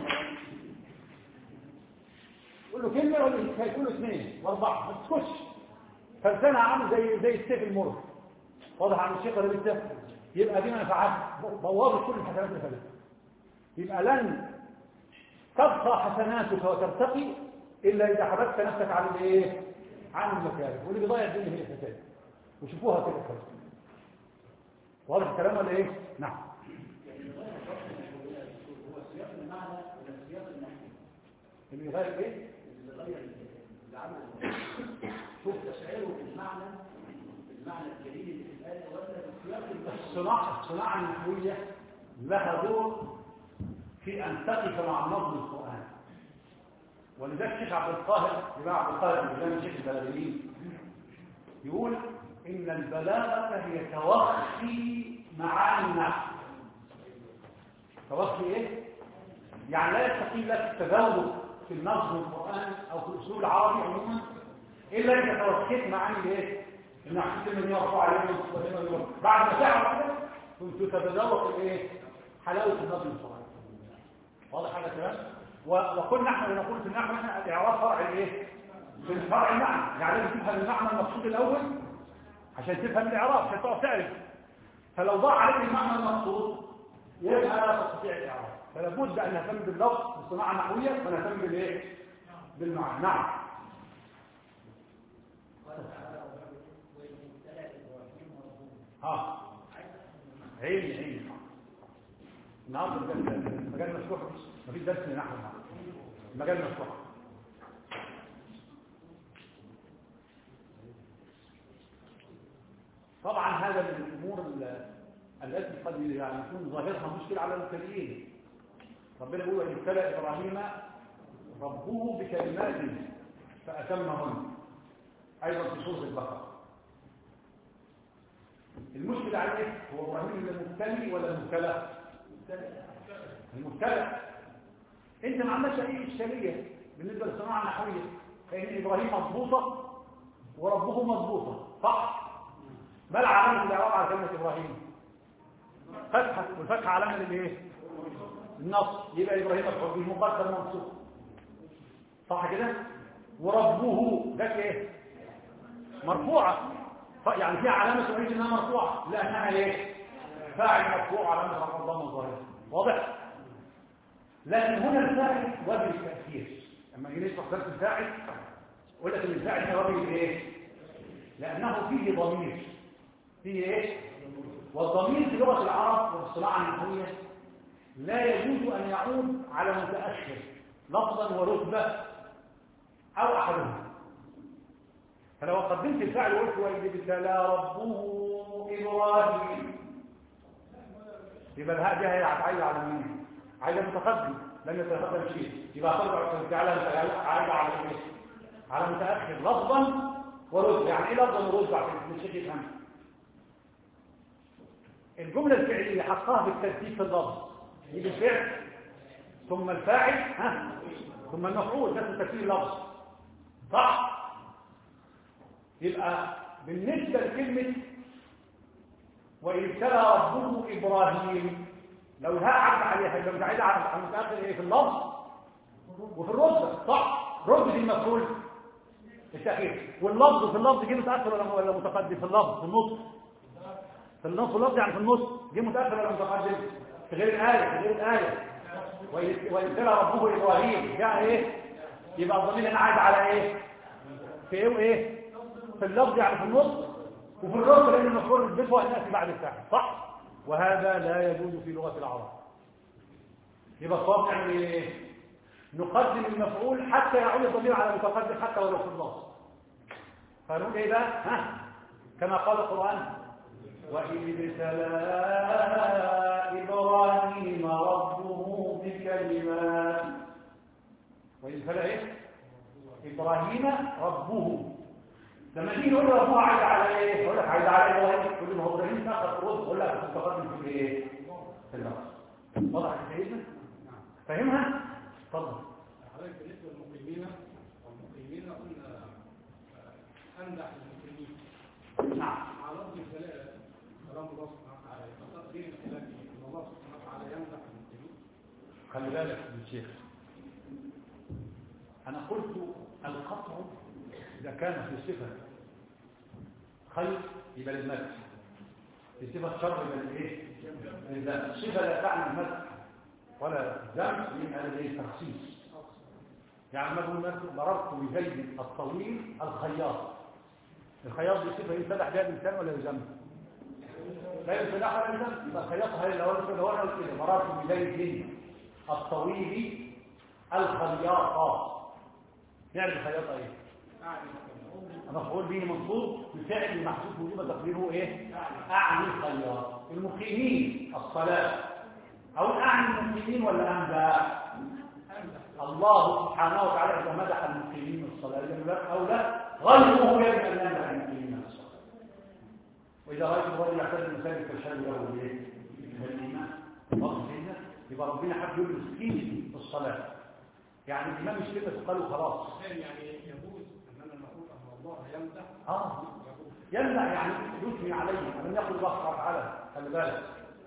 يقول له كلمه ولا يقول له اثنين واربعه، ما تسكتش. فلسانها عامل زي زي السيف المر. واضح عن الشيخ ولا لسه؟ يبقى دي منفعات بوظت كل الحسنات اللي فاتت. يبقى لن تبقى حسناتك وترتقي الا اذا حبست نفسك عن الايه؟ عن المكاره. واللي بيضيع الدنيا هي الفساد، وشوفوها كده خالص. واضح الكلام ولا ايه؟ نعم. هو سياق المعنى ولا سياق النحو؟ اللي يغير ايه؟ اللي غير العمل. شوف تشعيره المعنى المعنى الجديد اللي في الآية ولا سياق الصناعة الصناعة النحوية لها دور في أن تقف مع نظم القرآن. ولذلك الشيخ عبد القاهر جماعة عبد القاهر بن الشيخ البلاغيين يقول إن البلاغة هي توخي معاني النحو. توقف ايه؟ يعني لا يستقيم لك التذوق في النظم القرآني او في الاسلوب العربي عموما الا اذا توقفت معاني الايه؟ النحو اللي يرفع عليه بعد ما تعرف كده كنت تتذوق الايه؟ حلاوه النظم القرآني. واضح هذا الكلام؟ وقلنا احنا نقول في النحو احنا الاعراب فرع الايه؟ في فرع المعنى، يعني لازم تفهم المعنى المقصود الاول عشان تفهم الاعراب عشان تعرف تعرف. فلو ضاع عليك المعنى المقصود يبقى لا تستطيع الاعراب. فلا بد ان نهتم باللفظ بالصناعه النحويه ونهتم بالايه؟ بالمعنى. نعم. ها عيني عيني النهارده المجال مفتوح، مفيش درس لنحو النهارده، المجال مفتوح. طبعا هذا من الامور التي قد يعني يكون ظاهرها مشكله على المبتدئين. ربنا بيقول ان ابتلى ابراهيم ربه بكلمات فاتمهن، ايضا في سوره البقره. المشكله عليه هو ابراهيم المبتلي ولا المبتلى؟ المبتلى. انت ما عندكش اي اشكاليه بالنسبه للصناعه النحويه، فان ابراهيم مضبوطه وربه مضبوطه، صح؟ ما العلامه الاعراب على كلمه ابراهيم؟ فتحه، والفتحه علامه للايه؟ النصب. يبقى ابراهيم مفعول به مقدر منصوب، صح كده؟ وربه ده ايه؟ مرفوعه، يعني فيها علامه تؤكد انها مرفوعه لانها ايه؟ فاعل مرفوع علامه رفع الضمه الظاهره. واضح؟ لكن هنا الفاعل وجه التاثير. لما يجي نشرح درس الفاعل يقول لك ان الفاعل ده وجه الايه؟ لانه فيه ضمير. فيه ايه؟ والضمير في لغه العرب والصناعه النحويه لا يجوز ان يعود على متاخر لفظا ورتبه او احدهما. فلو قدمت الفعل وقلت واذ ابتلى ربه ابراهيم، يبقى الهاء دي هتعيد على مين؟ عايزه متقدم، لن يتقدم شيء، يبقى ترجع ترجعها عايده على ايه؟ على متاخر لفظا ورتبه. يعني ايه لفظا ورتبه عشان الشيخ يفهم؟ الجمله الفعليه حقها بالترتيب في اللفظ، يجي الفعل ثم الفاعل ها ثم المفعول، ده ترتيب اللفظ، صح؟ يبقى بالنسبه لكلمه وإذ ابتلى ربه ابراهيم، لو الهاء عدى عليها يبقى متعيد على المتاخر ايه؟ في اللفظ وفي الرتبه، صح؟ رتبه المفعول التاخير، واللفظ في اللفظ جه متاخر ولا ولا متقدم؟ في اللفظ في النص، في النص في اللفظ يعني في النص جه متاخر ولا متقدم؟ في غير الايه، في غير الايه. وإذ ابتلى ربه ابراهيم جاء ايه؟ يبقى الضمير هنا عايد على ايه؟ في ايه وايه؟ في اللفظ يعني في النص وفي الرتبه، لان المفعول بالفعل ياتي بعد الفاعل، صح؟ وهذا لا يجوز في لغه العرب. يبقى الصواب نعمل ايه؟ نقدم المفعول حتى يعود الضمير على المتقدم حتى ولو في اللفظ. فنقول ايه بقى؟ ها كما قال القران وإذ ابتلى إبراهيم ربه بكلمات. وإذ ابتلى إيه؟ إبراهيم ربه. لما تيجي نقول ربه عايز على إيه؟ يقول لك عايز على إبراهيم، تقول له هو إبراهيم فقط رد، يقول لك متقدم في إيه؟ في اللفظ. واضح يا سيدنا؟ فاهمها؟ اتفضل. حضرتك بالنسبة للمقيمين والمقيمين قلنا أمدح المقيمين. نعم. على لفظ الجلالة كلام الله سبحانه وتعالى، فتقدير الخلاف ان الله سبحانه وتعالى يمدح المسلمين. خلي بالك يا شيخ، انا قلت القطع اذا كان في صفه خير يبقى للمدح، في صفه شر يبقى للايه؟ للذم. الصفه لا تعني المدح ولا الذم، يبقى للتخصيص. يعني مثلا مررت بزيد الطويل الخياط، الخياط دي صفه يمتدح بها الانسان ولا يذم؟ لا يمتدح ولا يذم. يبقى الخياط هي لو لو انا قلت كده مررت بزيد الطويل الخياط، يعني الخياطه ايه؟ مفعول به منصوب بفعل محذوف وجوب تقديره ايه؟ اعني الخياط. المقيمين الصلاه، او اعني المقيمين ولا امدح؟ الله سبحانه وتعالى اذا مدح المقيمين الصلاه يبقى اولى غيره يجب ان يمدح المقيمين الصلاه. واذا رايت الرجل يعتد المساجد فاشهدوا له بايه؟ يبقى ربنا حب يبرز قيمة الصلاة. يعني الإمام مش كلمة قالوا خلاص. يعني يجوز أننا نقول أن الله يمدح آه يمدح يعني يثني عليه. ألم يقل الله سبحانه وتعالى خلي بالك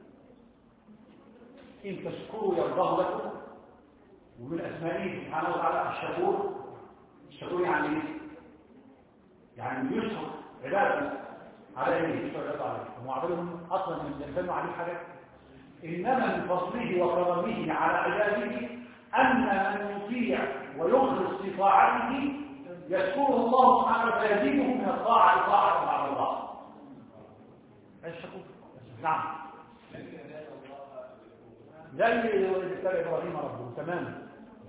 إن تشكروا يرضاه لكم، ومن أسمائه سبحانه وتعالى الشكور. الشكور يعني إيه؟ يعني يشكر عباده على إيه؟ يشكر عباده عليه. هم عبادهم أصلا من ينزلوا عليه حاجات. إنما من فضله وكرمه على عباده أن من يطيع ويخلص في طاعته يشكره الله سبحانه ويزيده من الطاعة طاعة مع الله. الشكور نعم زي ذكر إبراهيم ربه تماما.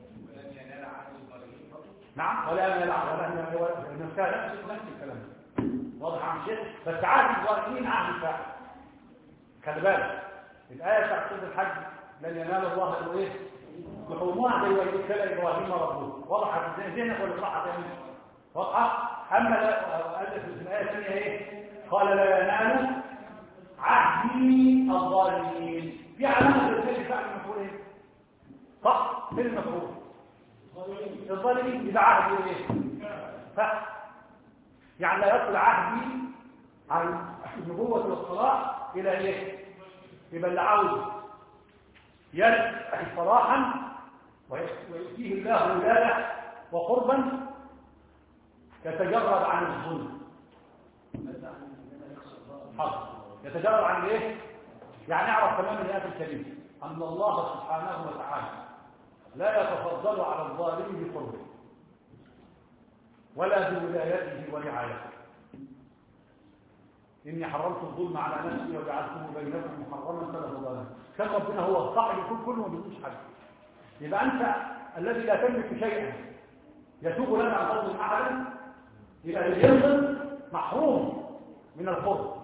نعم ولا ينال ولا نفسها نفس الكلام واضح عن شيء. بس عهد الظالمين عهد الفاعل. خلي بالك الآية بتاعت سورة الحج لن ينال الله إلا إيه؟ لحومها زي ويذكر إبراهيم ربه. واضحة ذهنك ولا صراحة ثانية؟ واضحة. أما ألف في الآية الثانية إيه؟ قال لا ينال عهدي الظالمين. في علامة الفعل فعل المفعول إيه؟ صح؟ فين المفعول؟ الظالمين إذا عهدي إيه؟ ف يعني لا يصل عهدي عن النبوة والصلاة إلى إيه؟ يبقى اللي عاوز يرجع صلاحا ويؤتيه الله ولاده وقربا يتجرد عن الظلم. حق يتجرد عن ايه؟ يعني اعرف تماما الآية الكريمة أن الله سبحانه وتعالى لا يتفضل على الظالم بقربه ولا بولايته ورعايته. إني حرمت الظلم على نفسي وجعلته بينكم محرما فلا تظلموا. كان ربنا هو الصاحب يكون كله ما بيقولش حاجه. يبقى أنت الذي لا تملك شيئا يتوب لك عن ظلم أحد، يبقى اللي يظلم محروم من القرب.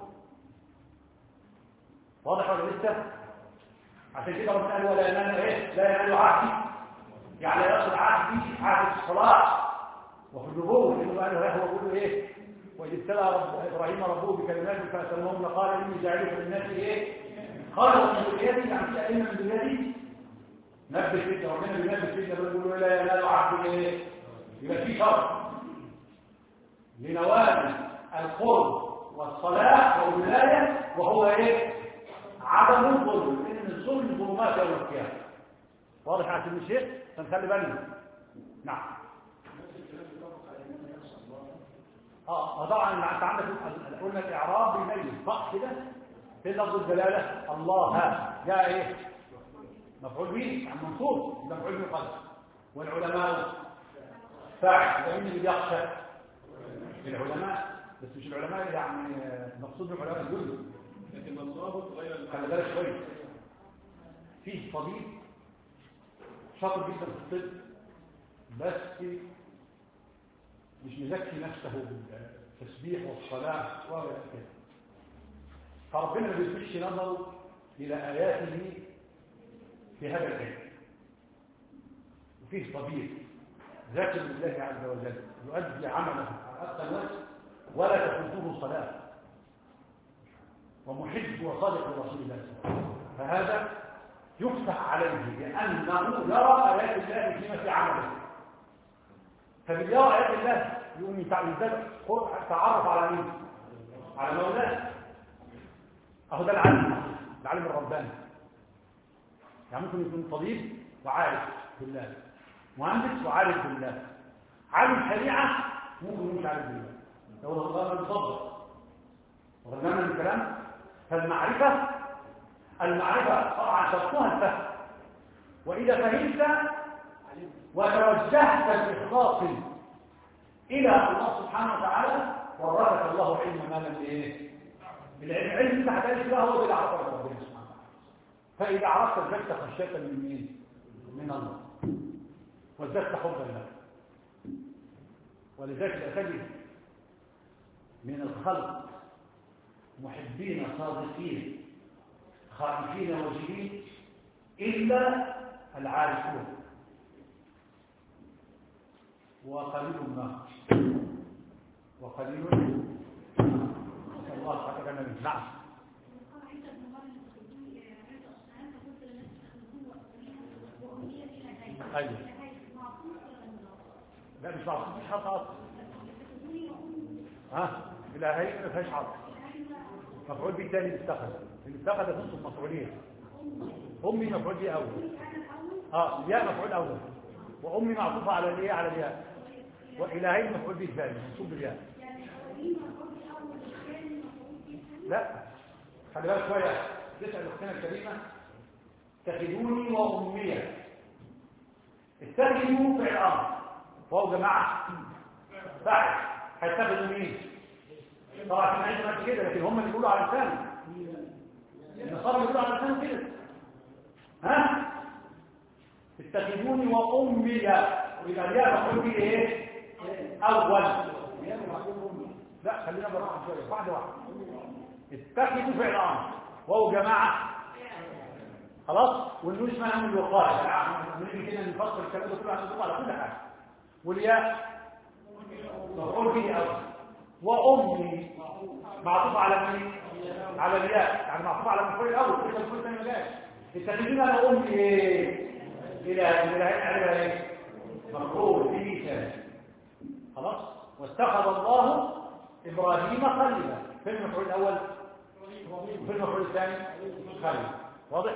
واضح ولا لسه؟ عشان كده ربنا قال ولا ينال ايه؟ لا ينال عهدي، يعني لا يصل عهدي عهد الصلاة وفي النبوة. لأنه قال له هو بيقول ايه؟ وإذ ابتلى رب إبراهيم ربه بكلمات فأتمهن قال إني جاعلك للناس إيه؟ قال ومن ذريتي يعني في أئمة من ذريتي نبه كده. ربنا بينبه كده بيقول له لا ينال عهد إيه؟ يبقى في شرط لنوال القرب والصلاة والولاية وهو إيه؟ عدم الظلم. لأن الظلم ظلمات يوم القيامة. واضح يا سيدي الشيخ؟ فنخلي بالنا. نعم. اه طبعا انت عندك قلنا الاعراب بيميز صح كده. في لفظ الدلاله الله جاء ايه؟ مفعول به عن منصوب ده مفعول به قلب. والعلماء فاعل. ده مين اللي بيخشى؟ العلماء. بس مش العلماء يعني مقصود بالعلماء الجزء لكن الله غير. خلي بالك شويه. فيه طبيب شاطر جدا في الطب بس مش مزكي نفسه بالتسبيح والصلاة وغير كده. فربنا ما بيلفتش نظره إلى آياته في هذا العلم. وفيه طبيب ذاكر لله عز وجل يؤدي عمله على أقصى وجه ولا تفوته صلاة ومحب وصادق لرسول الله صلى الله عليه وسلم، فهذا يفتح عليه لأنه يرى آيات الله فيما في عمله. فباليرى آيات الله يقوم يتعلم تعرف على مين؟ على مولاه. اهو ده العلم، العلم الرباني. يعني ممكن يكون طبيب وعارف بالله، مهندس وعارف بالله، عالم شريعه ممكن مش عارف بالله. لو الله بيصدق وغنانا من الكلام. فالمعرفه المعرفه طبعا شرطها الفهم. واذا فهمت وتوجهت باخلاص إلى الله سبحانه وتعالى ورثك الله علم ما لم ايه؟ العلم علم انت هتعيش بقى هو اللي عرفك ربنا سبحانه وتعالى. فإذا عرفت ازددت خشية من مين؟ من الله. وازددت حبا له. ولذلك لا تجد من الخلق محبين صادقين خائفين وجلين إلا العارفون وقليل ما وقليل نسأل الله حتى كان منه. نعم. ايوه لا مش معطوف مش حرف اصلا ها الهي ما فيهاش حرف مفعول به ثاني اتخذ اتخذ نص المفعوليه امي مفعول به اول اه ياء مفعول اول وامي معطوفه على الايه على الياء والهي مفعول به ثاني منصوب بالياء لا خلي بالك شويه تسال اختنا الكريمه اتخذوني وامي اتخذوا فعل امر وهو جماعه فاعل هيتخذوا مين طبعا احنا عندنا كده لكن هم اللي بيقولوا على لسانهم النصارى بيقولوا على لسانهم كده ها اتخذوني وامي ويبقى الياء مفعول به ايه اول لا خلينا بالراحه شويه واحده واحده اتخذوا فعل امر وهو جماعه خلاص والنون اسمها نون الوقايه بنيجي كده نفصل الكلام ده كله هنطبق على كل حاجه والياء مفعول به اول وامي معطوف على مين على الياء يعني معطوف على المفعول الاول كده المفعول الثاني ما جاش التكليم على امي ايه الى الى على ايه مفعول به ثاني خلاص واتخذ الله ابراهيم خليلا في المفعول الاول وفي المفعول الثاني خليلا واضح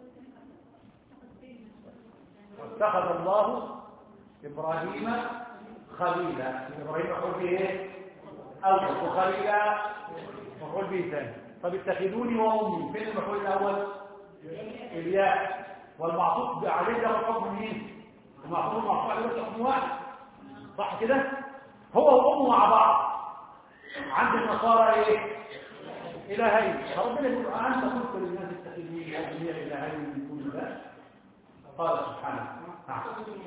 واتخذ الله ابراهيم خليلا ابراهيم مفعول به ايه اول وخليلا مفعول به ثاني طب اتخذوني وامي فين المفعول الاول الياء والمعطوف عليه ده حكم مين المعطوف المعطوف عليه ده حكم واحد صح كده هو وامه مع بعض عند النصارى ايه الهين فربنا يقول انت قلت للناس اتخذوني وامي الهين من دون الله قال سبحانه نعم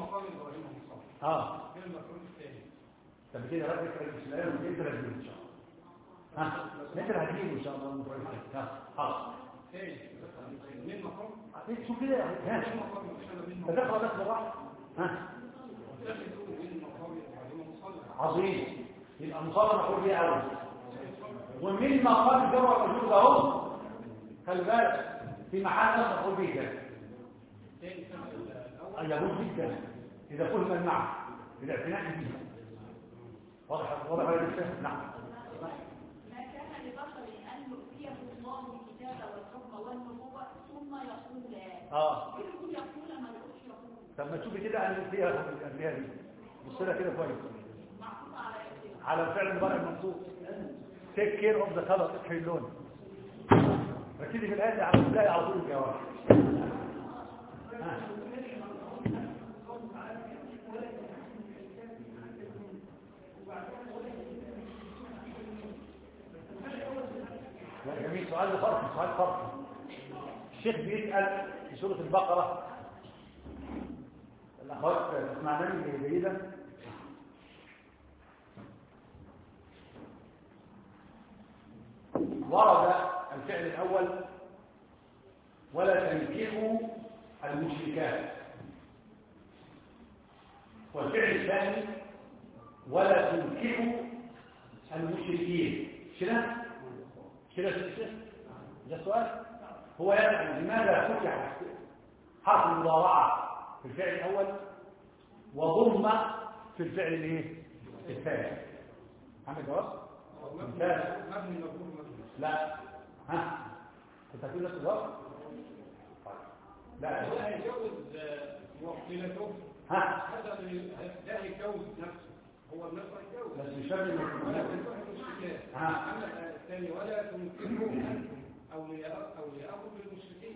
اه طب كده رد فكره الاسلام انت اللي هتجيبه ان شاء الله ها انت اللي هتجيبه ان شاء الله المفروض ها خلاص ايه شوف كده ها تذكر بس بالراحه ها عظيم يبقى مصاب مفعول به اول ومن مقام جر الوجود اهو خلي بالك في محل مفعول به ده يجوز جدا اذا فهم المعنى بالاعتناء به واضح واضح ولا لسه نعم ما كان لبشر ان يؤتيه الله الكتاب والحكم والنبوه ثم يقول لا اه يقول يقول ما يقولش يقول طب ما تشوفي كده ان فيها فيها دي بص لها كده كويس معطوف على ايه على الفعل المضارع المنصوب تيك كير اوف ذا كلر اصحي اللون ركزي في الايه على تلاقي على طول الجواب لا جميل سؤال فرق سؤال فرق الشيخ بيسأل في سورة البقرة الأخوات تسمعناني جيدا ورد الفعل الأول ولا تنكحوا المشركات والفعل الثاني ولا تنكحوا المشركين شنو كده شيء ده السؤال هو يعني لماذا فتح حرف المضارعه في الفعل الاول وضم في الفعل الايه الثاني عندك جواب مثال لا ها انت هتقول نفس الجواب لا هو هيجوز وقيلته ها هذا ده يجوز نفسه هو النفس يجوز بس مش فاهم ها اما الثاني ولا تنكروا انتم اولياء اولياءكم للمشركين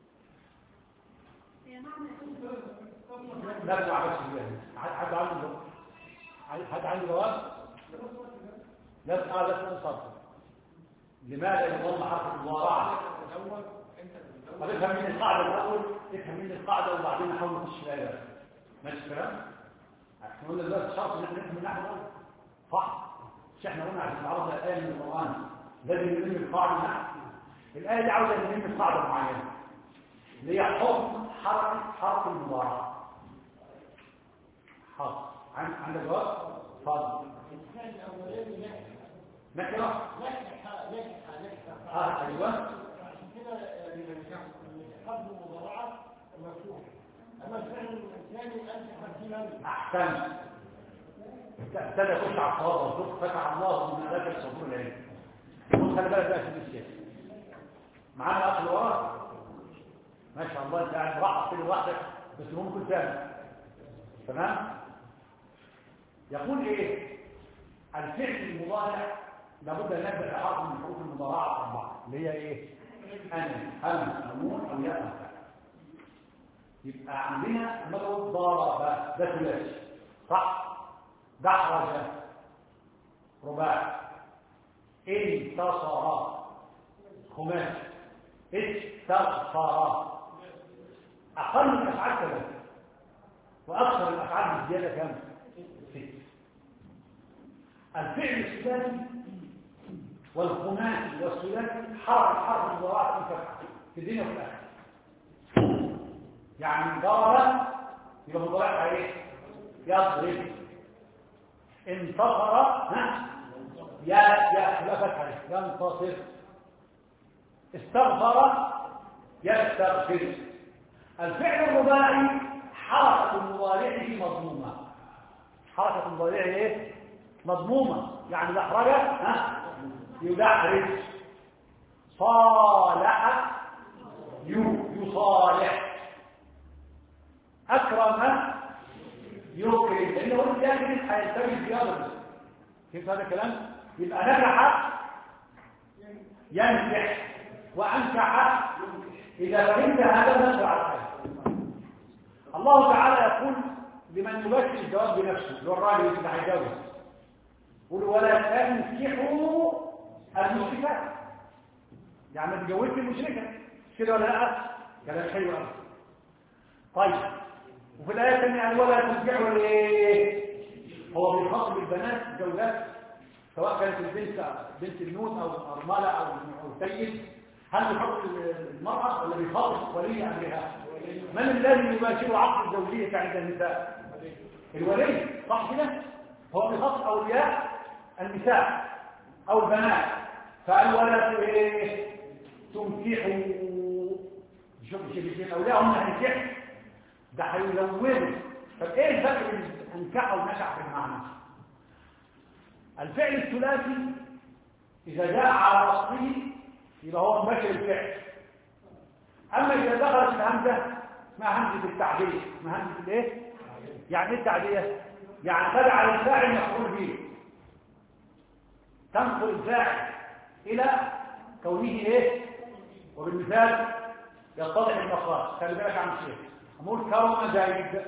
لا ما عملش كده حد عنده حد عنده جواب لا لا لا صرف لماذا يضم حرف المضارعه الاول انت طب افهم من القاعده الاول افهم من القاعده وبعدين نحاول نخش في الايه ماشي الكلام احنا قلنا دلوقتي شرط ان احنا نفهم النحو الاول صح مش احنا قلنا عشان نعرض الايه من القران لازم نلم القاعده النحو الايه دي عاوزه نلم قاعده معينه اللي هي حكم حركه حرف المضارعه حاضر عندك جواب اتفضل الثاني الاولاني نكره نكره نكره نكره نكره اه ايوه عشان كده حرف المضارعه مفتوح أما الفعل الثاني أنت حكيما. أحسن. ابتدى يخش على الصواب والصدق، فتح الله من آلاف الصدور العلم. خد خلي بالك بقى في الشيخ. معانا أخ وراه. ما شاء الله أنت قاعد راحة كل واحدة بس هو ممكن فاهم. تمام؟ يقول إيه؟ الفعل المضارع لابد أن نبدأ بحرف من حروف المضارعة أربعة اللي هي إيه؟ أن، هم، نون، أو ياء. يبقى عندنا مثل ضرب ده ثلاثي صح؟ دحرج رباعي، انتصر خماسي، استغفر. أقل الأفعال ثلاثة وأكثر الأفعال بالزيادة كم؟ ست. الفعل الثلاثي والخماسي والثلاثي حرف حرف المضارعة منفتحة في الدنيا وفي الآخرة. يعني ضرب يبقى مضارعها ايه؟ يضرب. انتصر ها يا يا يبقى فتحه ينتصر. استغفر يستغفر. الفعل الرباعي حركة مضارعه مضمومة. حركة مضارعه ايه؟ مضمومة، يعني دحرجة ها يدحرج. صالح يصالح. أكرم يكرم، لأنه هو الجاهل هيلتمس بيضرب. كيف هذا الكلام؟ يبقى نجح ينجح وأنجح. إذا فهمت هذا نشر على الحياة. الله تعالى يقول لمن يبشر الجواب بنفسه اللي هو الراجل اللي هيجاوب، يقول ولا تنكحوا المشركات، يعني ما تجوزش المشركة كده ولا لا؟ كلام حلو قوي. طيب وفي الآية الثانية قال ولا تنكحوا الايه؟ هو بيخاطب البنات الزوجات سواء كانت البنت بنت النون او ارمله او او سيد. هل بيخاطب المرأة ولا بيخاطب ولي امرها؟ من الذي يباشر عقد الزوجية عند النساء؟ الولي، صح كده؟ هو بيخاطب اولياء النساء او البنات. فقال ولا ايه؟ تنكحوا. شوف شوف اولياء هم هينكحوا، ده هيلونوا. طب ايه الفرق بين انكح ونكح في المعنى؟ الفعل الثلاثي اذا جاء على اصله يبقى هو مباشر الفعل. اما اذا دخلت الهمزه اسمها همزه التعديه. اسمها همزه الايه؟ يعني ايه التعديه؟ يعني تجعل الفاعل مفعول به، تنقل الفاعل الى كونه ايه؟ وبالمثال يتضح المقال. خلي بالك عن الشيء. أقول كرم زيد،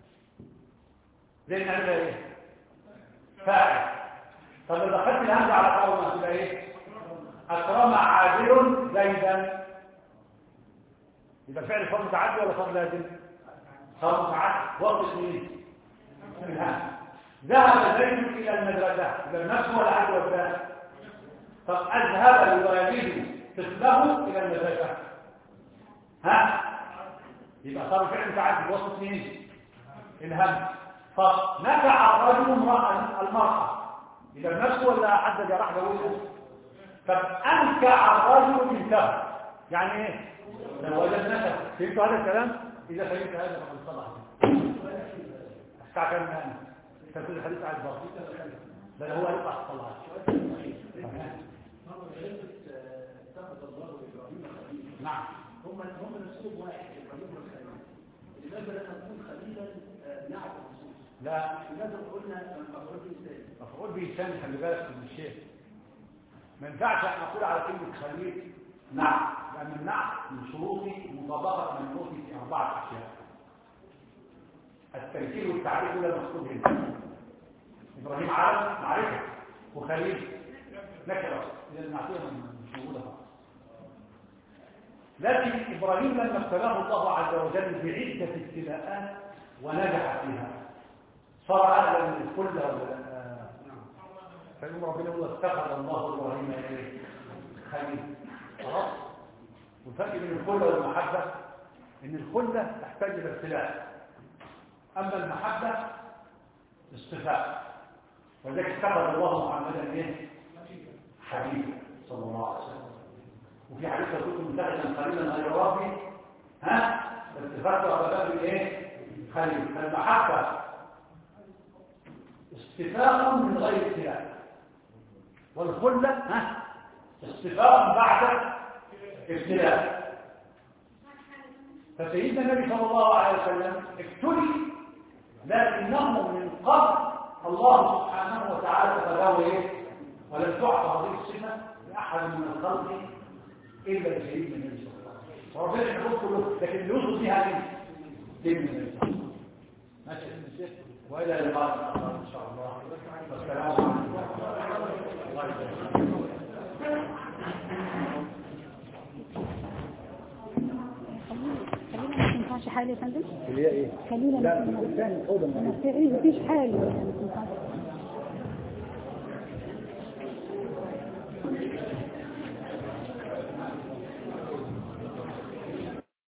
زي نعملها ايه؟ فاعل. طب لو دخلت الهمزه على كرم تبقى ايه؟ اكرم عادل زيدا. يبقى فعل صار متعدي ولا صار لازم؟ صار متعدي. وقت مين؟ الهمزه. ذهب زيد الى المدرسه، يبقى النفس ولا عدل ولا؟ طب اذهب الوالد طفله الى المدرسه، ها؟ يبقى صار فعل متعدي. وسط مين؟ الهم. طب نكع الرجل امرأة المرأة، يبقى نفسه ولا حد جرح جوزه؟ طب انكع الرجل بنته، يعني ايه؟ لو وجد نسب. فهمتوا هذا الكلام؟ اذا فهمت هذا فقد صلح. استعكل من تنفيذ الحديث عن الباطل بل هو يقع الصلاة. نعم. هم هم نفسهم واحد. لماذا لا نكون خليلا نعرف النصوص؟ لا، لماذا قلنا مفعول به ثاني؟ مفعول به ثاني. خلي بالك من الشيء، ما ينفعش ان نقول على كلمه خليل نعم، لان النعم من شروط مطابقه منقوص في اربعه اشياء. التمثيل والتعريف لا مقصود هنا. ابراهيم عالم معرفه، وخليل نكره، اذا المعصيه مش موجوده خالص. لكن إبراهيم لما ابتلاه الله عز وجل بعدة ابتلاءات ونجح فيها صار أهلا للكل. فإن ربنا يقول اتخذ الله إبراهيم خليل. خلاص. والفرق بين الخلة والمحبة إن الخلة تحتاج إلى ابتلاء، أما المحبة اصطفاء. ولذلك اتخذ الله محمدا إيه؟ حبيبا صلى الله عليه وسلم. وفي حديث يقول متخذا خليلا غير ربي ها اتفاق على باب الايه؟ خليل. المحبة استفاق من غير ابتلاء، والخلة ها استفاق بعد ابتلاء. فسيدنا النبي صلى الله عليه وسلم ابتلي، لكنه من قبل الله سبحانه وتعالى تبارك ايه؟ ولم تعطى هذه الصفة لأحد من الخلق إلا لسيدنا النبي صلى الله عليه وسلم. وربنا يحبه كله، لكن اللي يوصل بها مين؟ سيدنا النبي صلى الله عليه وسلم. ماشي يا سيدنا الشيخ، وإلى لقاء آخر إن شاء الله. والسلام عليكم ورحمة الله وبركاته. خلينا ما تنفعش حالي يا فندم. اللي هي ايه؟ خلينا لا الثاني اوضه ما فيش حالي يعني ما تنفعش.